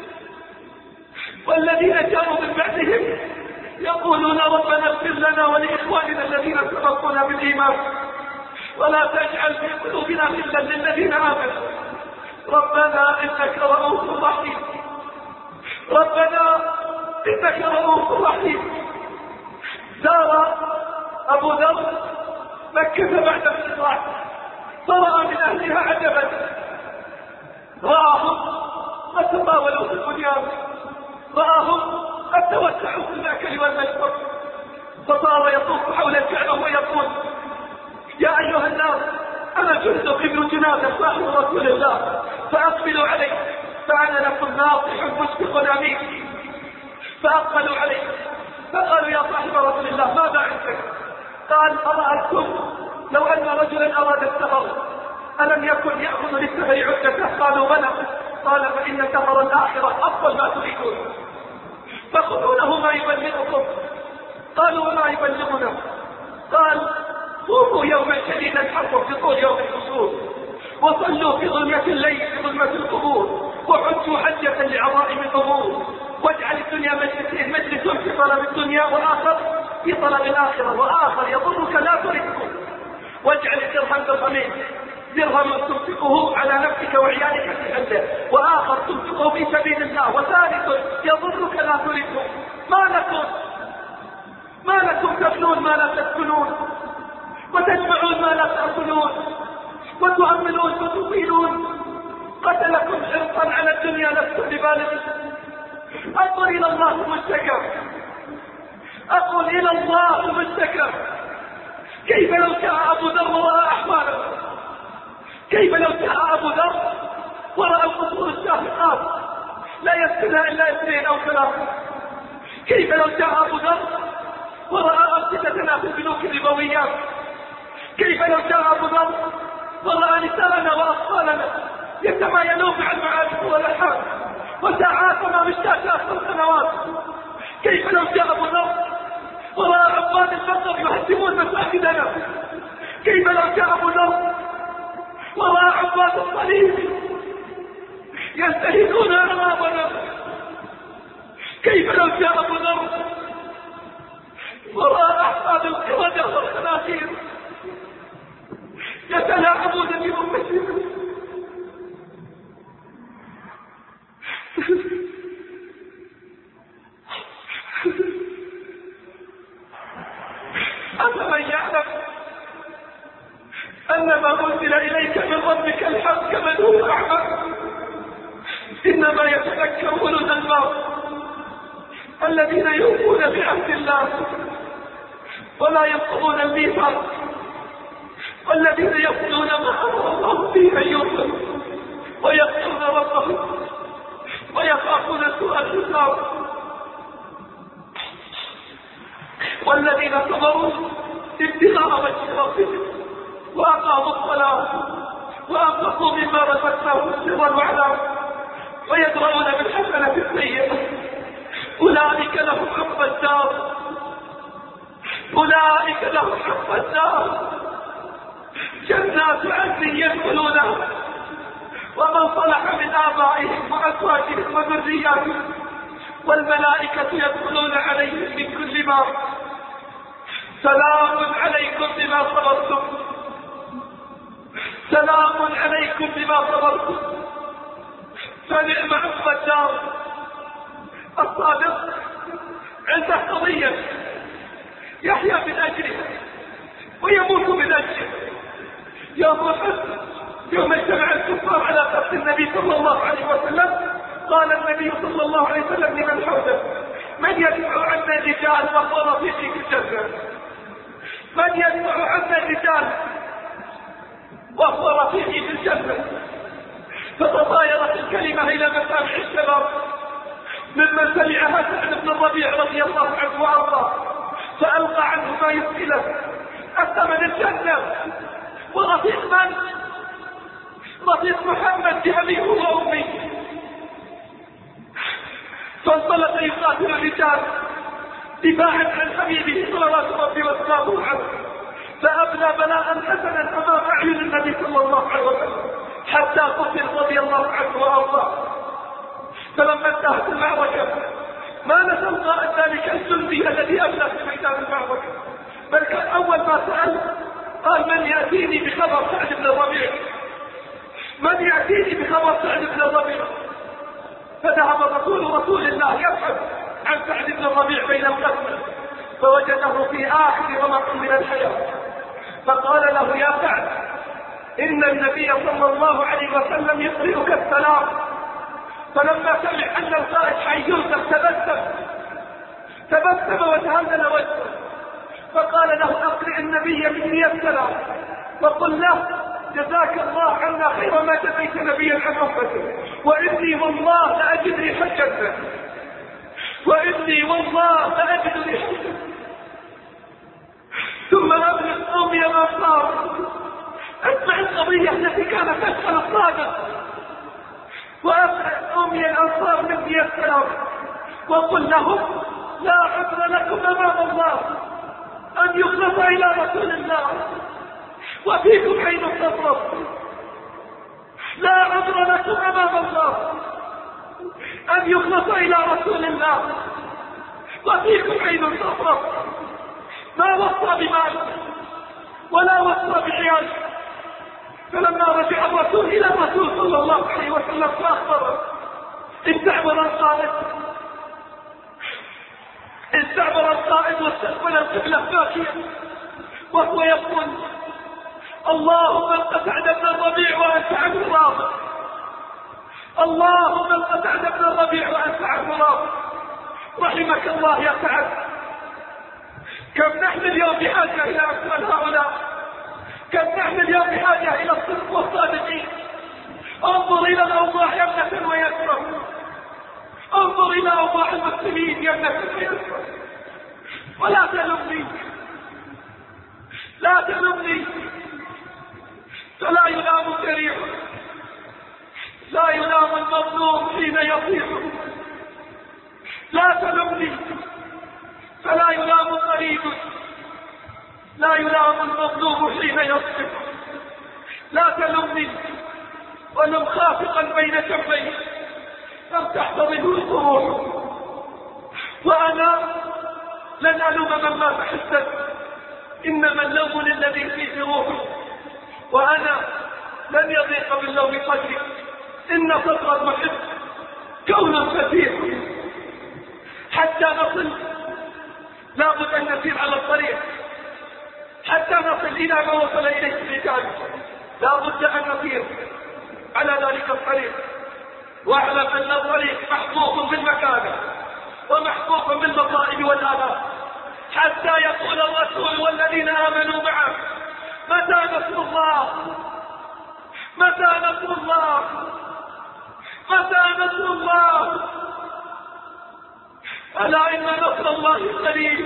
والذين جاءوا من بعدهم يقولون ربنا اغفر لنا ولإخواننا الذين سبقونا بالإيمان ولا تجعل في قلوبنا غلا للذين آمنوا ربنا إنك رؤوف رحيم. ربنا إنك رؤوف رحيم. سار أبو ذر مكة بعد الإسراء فرأى من أهلها عجبا. رآهم قد تطاولوا في البنيان رآهم قد توسعوا في المأكل والمشرب فصار يطوف حول الكعبة ويقول يا أيها الناس أنا جندب ابن جنادة صاحب رسول الله فأقبلوا عليه فأنا لكم ناصح مشفق أمين. فأقبلوا عليه فقالوا يا صاحب رسول الله ماذا عندك؟ قال أرأيتم لو أن رجلا أراد السفر ألم يكن يأخذ للسفر عدته؟ قالوا بلى. قال فإن سفر الآخرة أفضل ما تريدون فخذوا له ما يبلغكم. قالوا وما يبلغنا؟ قال صوموا يوما شديدا حرب في طول يوم الحصول وصلوا في ظلمة الليل في ظلمة القبور وحجوا حجة لعظائم القبور واجعل الدنيا مجلس مجلس في طلب الدنيا وآخر في طلب الآخرة وآخر يضرك لا تركه واجعل الدرهم درهمين درهم تنفقه على نفسك وعيالك في حده وآخر تنفقه في سبيل الله وثالث يضرك لا تركه. ما لكم ما لكم تبنون ما لا تسكنون وتجمعون ما لا تأكلون وتؤمنون وتطيلون. قتلكم حرصا على الدنيا لستم ببالغ. أقول إلى الله مشتكى أقول إلى الله مشتكى. كيف لو جاء أبو ذر ورأى أحواله؟ كيف لو جاء أبو ذر ورأى القصور الشاهقات لا يسكنها إلا اثنين أو ثلاثة؟ كيف لو جاء أبو ذر ورأى أمثلتنا في البنوك الربويات؟ كيف لو جاء أبو ذر ورأى نساءنا وأطفالنا يتمايلون مع المعارف والألحام وساعات ما مشتاة آخر سنوات؟ كيف لو جاء أبو ذر ورأى عباد البقر يهدمون مساجدنا كيف لو جاء أبو ذر وراء عباد الصليب ينتهزون أمامنا؟ كيف لو جاء أبو ذر وراء أحفاد القردة والخنازير يتلاعبون بأمتنا؟ أفمن يعلم أن ما أنزل إليك من ربك الحق كمن هو أعمى؟ إنما يتذكر أولو الألباب الذين يوفون بعهد الله ولا ينقضون الميثاق والذين يقولون ما أمر الله به أن يوصل ويخشون ربهم ويخافون سوء الحساب والذين صبروا ابتغاء وجه ربهم وأقاموا الصلاة وأنفقوا مما رزقناهم سرا وعلانية ويدرؤون بالحسنة السيئة أولئك لهم حق الدار أولئك لهم حق الدار جنات عدن يدخلونها ومن صلح من آبائهم وأزواجهم وذرياتهم والملائكة يدخلون عليهم من كل باب سلام عليكم بما صبرتم سلام عليكم بما صبرتم فنعم عقبى الدار. الصادق عنده قضية يحيا من أجلها ويموت من أجلها. يوم أحد يوم اجتمع الكفار على قتل النبي صلى الله عليه وسلم قال النبي صلى الله عليه وسلم لمن حوله من يدفع عنا الرجال وهو رفيقي في الجنة؟ من يدفع عنا الرجال وهو رفيقي في الجنة؟ فتطايرت الكلمة إلى مسامع الشباب ممن سمعها سعد بن الربيع رضي الله عنه وارضاه فألقى عنه ما يسكله أثمن الجنة ورفيق من؟ رفيق محمد بأبيه وأمي. فانطلق يقاتل الرجال دفاعا عن حبيبه صلوات ربي وسلامه عنه فأبلى بلاء حسنا أمام أعين النبي صلى الله عليه وسلم حتى قتل رضي الله عنه وارضاه. فلما انتهت المعركة ما نسى قائد ذلك الجندي الذي أبلى في ميدان المعركة بل كان أول ما سأل قال من يأتيني بخبر سعد بن الربيع من يأتيني بخبر سعد بن الربيع. فذهب رسول رسول الله يبحث عن سعد بن الربيع بين القتلى فوجده في آخر رمق من الحياة فقال له يا سعد إن النبي صلى الله عليه وسلم يقرئك السلام. فلما سمع أن القائد حيوسف تبسم تبسم وتهلل وجهه فقال له أقرئ النبي مني السلام وقل له جزاك الله عنا خير ما جزيت نبيا عن أمته وإني والله لأجد ريح الجنة وإني والله لأجد ريح الجنة. ثم أبلغ قومي ما صار. اسمع القضية التي كانت تشغل الصادق وأبلغ قومي الأنصار مني السلام وقل لهم لا عذر لكم أمام الله أن يخلص إلى رسول الله وفيكم حين التصرف. لا عذر لكم أمام الله أن يخلص إلى رسول الله وفيكم حين التصرف. ما وصى بمال ولا وصى بعيال. فلما رجع الرسول إلى الرسول صلى الله عليه وسلم فأخبره استعمل القائد استعمل القائد واستقبل القبلة باكيا وهو يقول اللهم انت سعد بن الربيع وانت عنه راض. اللهم انت سعد بن الربيع وانت عنه راض. رحمك الله يا سعد. كم نحن اليوم بحاجة إلى أمثال هؤلاء. كم نحن اليوم بحاجة إلى الصدق والصادقين. انظر إلى الأوضاع يمنة ويسرا. انظر إلى أوضاع المسلمين يمنة ويسرا. ولا تلمني لا تلمني فلا يلام الجريح لا يلام المظلوم حين يطيح. لا تلمني فلا يلام الطريق لا يلام المظلوم حين يصبر. لا تلمني ولم خافقا بين جنبي لم تحتضنه الروح، وأنا لن ألوم من مات حسا، إنما اللوم للذي فيه روحه، وأنا لن يضيق باللوم قلبي، إن صدر المحب كون فتيح. حتى نصل لابد أن نسير على الطريق، حتى نصل إلى ما وصل إليه الرجال لابد أن نسير على ذلك الطريق، واعلم أن الطريق محفوظ بالمكانة ومحفوظ بالمصائب والآلام، حتى يقول الرسول والذين آمنوا معه: متى نصر الله؟ متى نصر الله؟ متى نصر الله؟ ألا إن نصر الله قريب،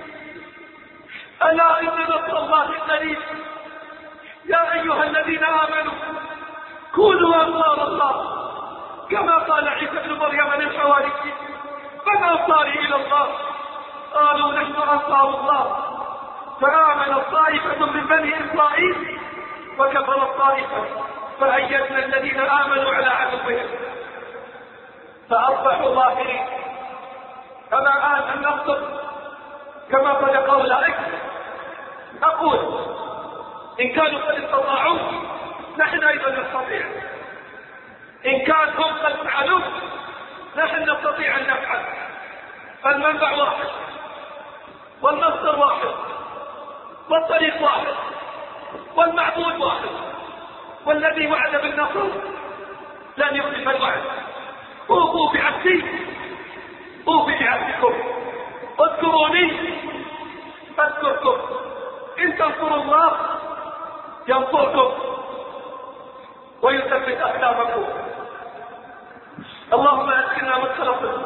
ألا إن نصر الله قريب. يا أيها الذين آمنوا كونوا أنصار الله كما قال عيسى ابن مريم للحواريين: من أنصاري إلى الله؟ قالوا نحن أنصار الله. فآمن الطائفة من بني إسرائيل وكفر الطائفة، فأيدنا الذين آمنوا على عدوهم فأصبحوا ظاهرين. فما آن أن نصدق كما صدق أولئك. أقول إن كانوا قد استطاعوا نحن أيضا نستطيع، إن كان هم قد فعلوا نحن نستطيع أن نفعل. المنبع واحد والمصدر واحد والطريق واحد والمعبود واحد، والذي وعد بالنصر لن يخلف الوعد. اوفوا بعهدي اوفوا بعهدكم، اذكروني اذكركم، ان تنصروا الله ينصركم ويثبت اقدامكم. اللهم ادخلنا مدخل صدق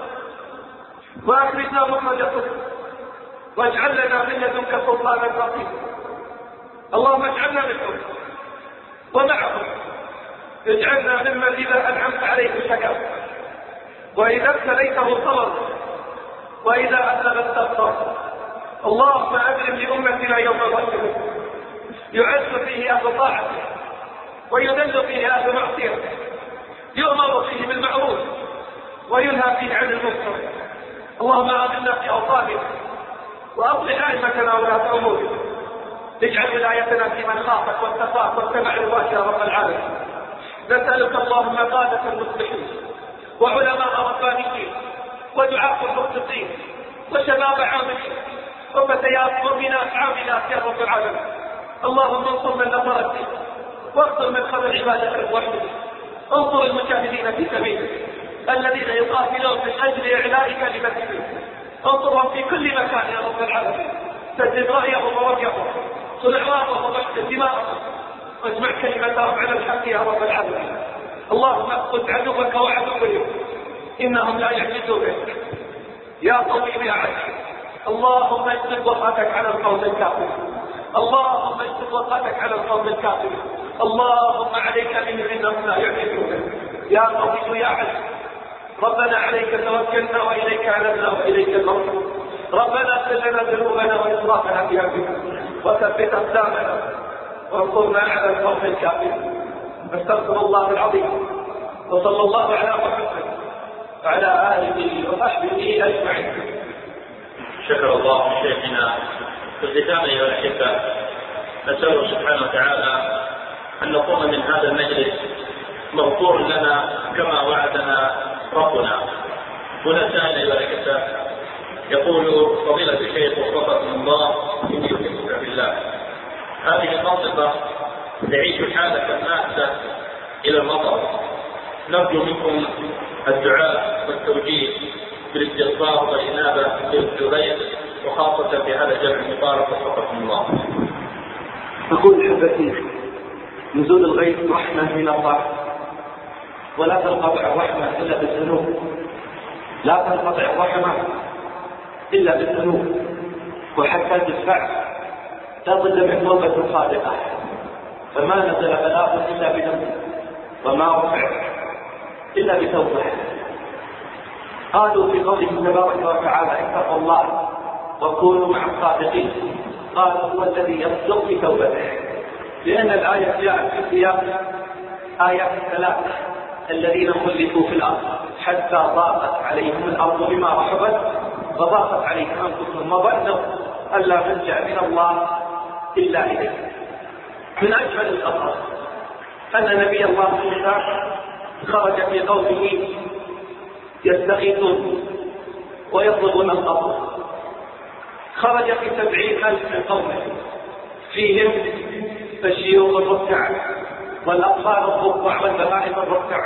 واخرجنا مخرج صدق واجعل لنا من لدنك سلطانا نصيرا. اللهم اجعلنا منهم ومعهم، اجعلنا ممن اذا انعمت عليه شكر، واذا ابتليته صبر، واذا اذنب استغفر. اللهم اكرم لامتنا يوم الرحمه، يعز فيه اهل طاعته ويذل فيه اهل معصيته، يؤمر فيه بالمعروف وينهى فيه عن المنكر. اللهم آمنا في اوطاننا واصلح ائمتنا ولاة امورنا، اجعل ولايتنا في من خافك واتقاك واتبع رضاك يا رب العالمين. نسألك اللهم قادة المصلحين وعلماء ربانيين ودعاة المخلصين وشباب عاملين وفتيات مؤمنات عاملات يا رب العالمين. اللهم انصر من نصر الدين واخذل من خذل عبادك الموحدين. انصر المجاهدين في سبيلك الذين يقاتلون من اجل اعلاء كلمتك، انصرهم في كل مكان يا رب العالمين. سدد رايهم ورميهم، صل اعراضهم واغسل دماءهم، واجمع كلمتهم على الحق يا رب العالمين. اللهم اخذ عدوك وعدوهم انهم لا يعجزونك يا قوي يا عزيز. اللهم اجلب وقتك على القوم الكافرين، اللهم اجلب وقتك على القوم الكافرين. اللهم عليك بهم انهم لا يعجزونك يا قوي يا عزيز. ربنا عليك توكلنا واليك انبنا واليك المصير. ربنا اغفر لنا ذنوبنا واسرافنا في امرنا وثبت اقدامنا وانصرنا على القوم الكافرين. نستغفر الله العظيم، وصلى الله على محمد وعلى اله وصحبه اجمعين. شكر الله شيخنا. في الختام ايها الاحبه، نسال سبحانه وتعالى ان نقوم من هذا المجلس مغفور لنا كما وعدنا ربنا. هنا سائل ايها الاحبه يقول: فضيلة الشيخ وفقكم الله، اني احبك بالله. هذه المنطقه تعيش حاله ماسه الى المطر، نرجو منكم الدعاء والتوجيه بالاستغفار والانابه بالجبير، وخاصه في هذا الجمع المبارك وفقكم الله. أقول حبتي: نزول الغيث رحمه من الله، ولا تنقطع الرحمه الا بالذنوب، لا تنقطع الرحمه الا بالذنوب. وحتى تدفع لابد من توبه صادقه، فما نزل بلاء الا بذنب، وما رفع الا بتوبه. قالوا في قوله تبارك وتعالى: اتقوا الله وكونوا مع الصادقين. قال هو الذي يصدق في توبته، لأن الآية جاءت في سياق آيات الثلاثة الذين خلفوا في الأرض حتى ضاقت عليهم الأرض بما رحبت وضاقت عليهم أنفسهم وظنوا أن لا ملجأ من الله إلا إليه. من أجمل القصص أن نبي الله موسى خرج في قومه يستغيثون ويطلبون القبر، خرج في سبعين ألف من قومه فيهم الشيوخ الركع والأطفال الركع والبهائم الركع،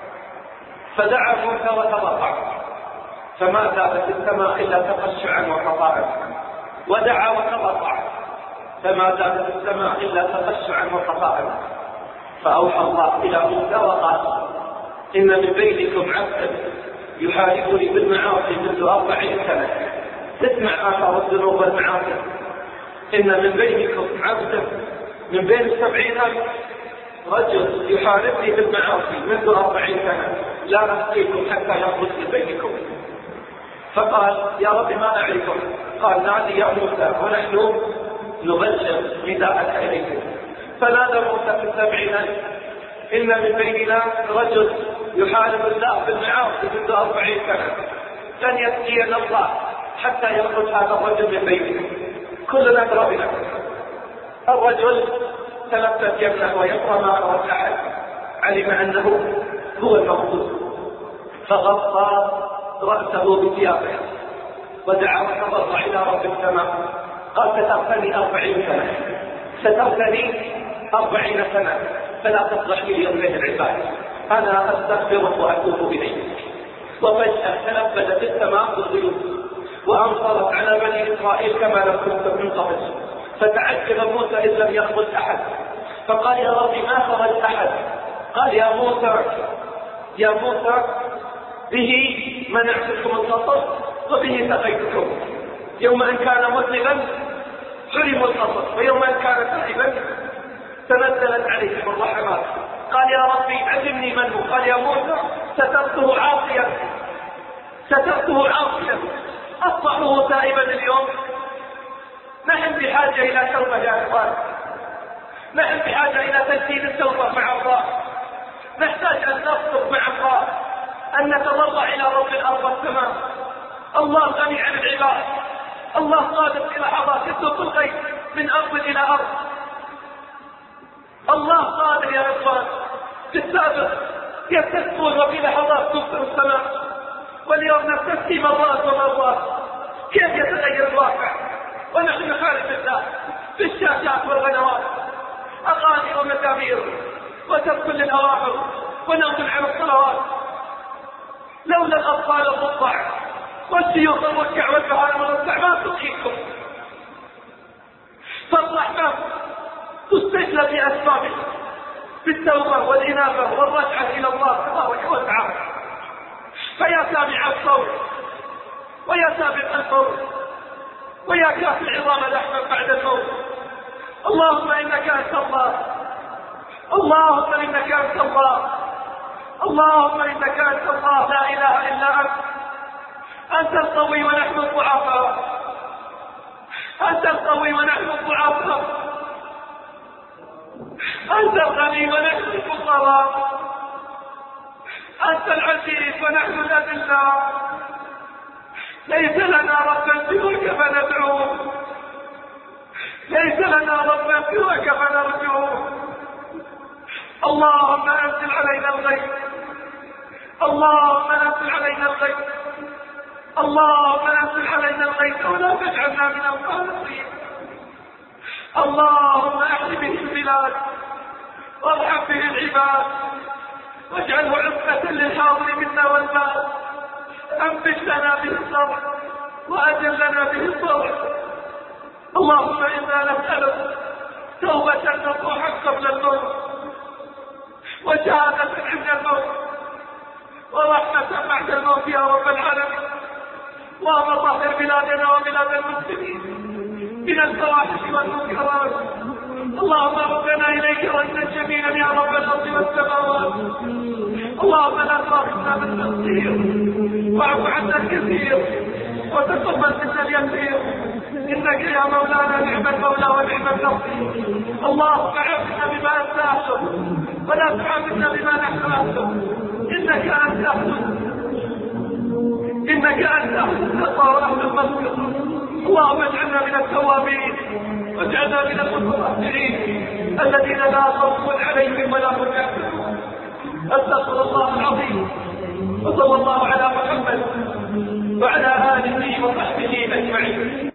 فدعا موسى وتضرع فما زادت السماء إلا تخشعا وخطاء، ودعا وتضرع فما زادت السماء إلا تخشعا وخطاء، فأوحى الله إلى موسى وقال إن من بينكم عبدا يحاربني بالمعاصي منذ أربعين سنة، تسمع آثار الذنوب والمعاصي، إن من بينكم عبدا من بين السبعين ألف رجل يحاربني بالمعاصي منذ أربعين سنة لا نسقيكم حتى يخرج من بينكم. فقال يا رب ما نعرفه؟ قال نادي يا موسى ونحن نبلغ نداءك إليكم. فنادى موسى في السبعين ألف إن من بيننا رجل يحارب الله بالمعاصي منذ أربعين سنة لن يسقينا الله حتى يخرج هذا الرجل من بيننا، كلنا ضربنا. الرجل تلفت يمنه ويسرى ما أراد أحد، علم أنه هو المقصود فغطى رأسه بثيابه ودعا وتضرع إلى رب السماء قال سترتني أربعين سنة سترتني أربعين سنة فلا تفضحني اليوم بين العباد، أنا أستغفرك وأتوب إليك. وفجأة تنفذت السماء بالغيوم وأمطرت على بني إسرائيل كما لم تكن من قبل، فتعجب موسى إذ لم يخرج أحد، فقال يا رب ما خرج أحد؟ قال يا موسى يا موسى به منعتكم القصص وبه سقيتكم، يوم أن كان مذنبا حرموا القصص ويوم أن كان تائبا تنزلت عليهم الرحمات. قال يا ربي علمني من هو؟ قال يا موسى سترته عاصيا سترته عاصيا أصبحه تائبا اليوم. نحن بحاجة إلى توبة يا إخوان، نحن بحاجة إلى تجديد التوبة مع الله، نحتاج أن نصدق مع الله، أن نتضرع إلى رب الأرض والسماء. الله غني عن العباد، الله قادر في لحظات يسوق الغيث من أرض إلى أرض. الله قادر يا إخوان، في السابق يستسقون وفي لحظات تبصر السماء، واليوم نستسقي مرات ومرات. كيف يتغير الواقع ونحن نخالف الله في الشاشات والقنوات، أغاني ومزامير وترك للأوامر ونوم عن الصلوات. لولا الأطفال الرضع والشيوخ الركع والبهائم الرضع ما تقيكم، فالرحمة تستجلب بأسبابه بالتوبة والإنابة والرجعة إلى الله تبارك وتعالى. فيا سامع الصوت ويا سابق الفوت ويا كاف العظام لحما بعد الموت، اللهم إنك أنت الله، اللهم إنك أنت الله، اللهم إنك أنت الله لا إله إلا أنت. أنت القوي ونحن الضعفاء، أنت القوي ونحن الضعفاء، أنت الغني ونحن الفقراء، أنت العزيز ونحن الأذلاء. ليس لنا ربا سواك فندعوه، ليس لنا ربا سواك فنرجوه. اللهم أنزل علينا الغيث، اللهم أنزل علينا الغيث، اللهم أنزل علينا الغيث ولا تجعلنا من القانطين. اللهم أحل به البلاد وارحم به العباد واجعله عصمة للحاضر منا والباد. أنبت لنا به الصبر وأجل لنا به الصبر. اللهم إنا نسألك توبة نصوحا قبل الموت وشهادة عند الموت ورحمة بعد الموت يا رب العالمين. اللهم طهر بلادنا وبلاد المسلمين من الفواحش والمنكرات. اللهم ردنا إليك ردا جميلا يا رب الأرض والسماوات. اللهم لا تؤاخذنا بالتقصير واعف عنا الكثير وتقبل منا اليسير، إنك يا مولانا نعم المولى ونعم النصير. اللهم عافنا بما أنت أهله ولا تعافنا بما نحن أهله، إنك أنت أهله إنك أنت أهل أهل المغفرة. اللهم اجعلنا من التوابين واجعلنا من المتطهرين الذين لا خوف عليهم ولا هم يحزنون. أستغفر الله العظيم، وصلى الله على محمد وعلى آله وصحبه أجمعين.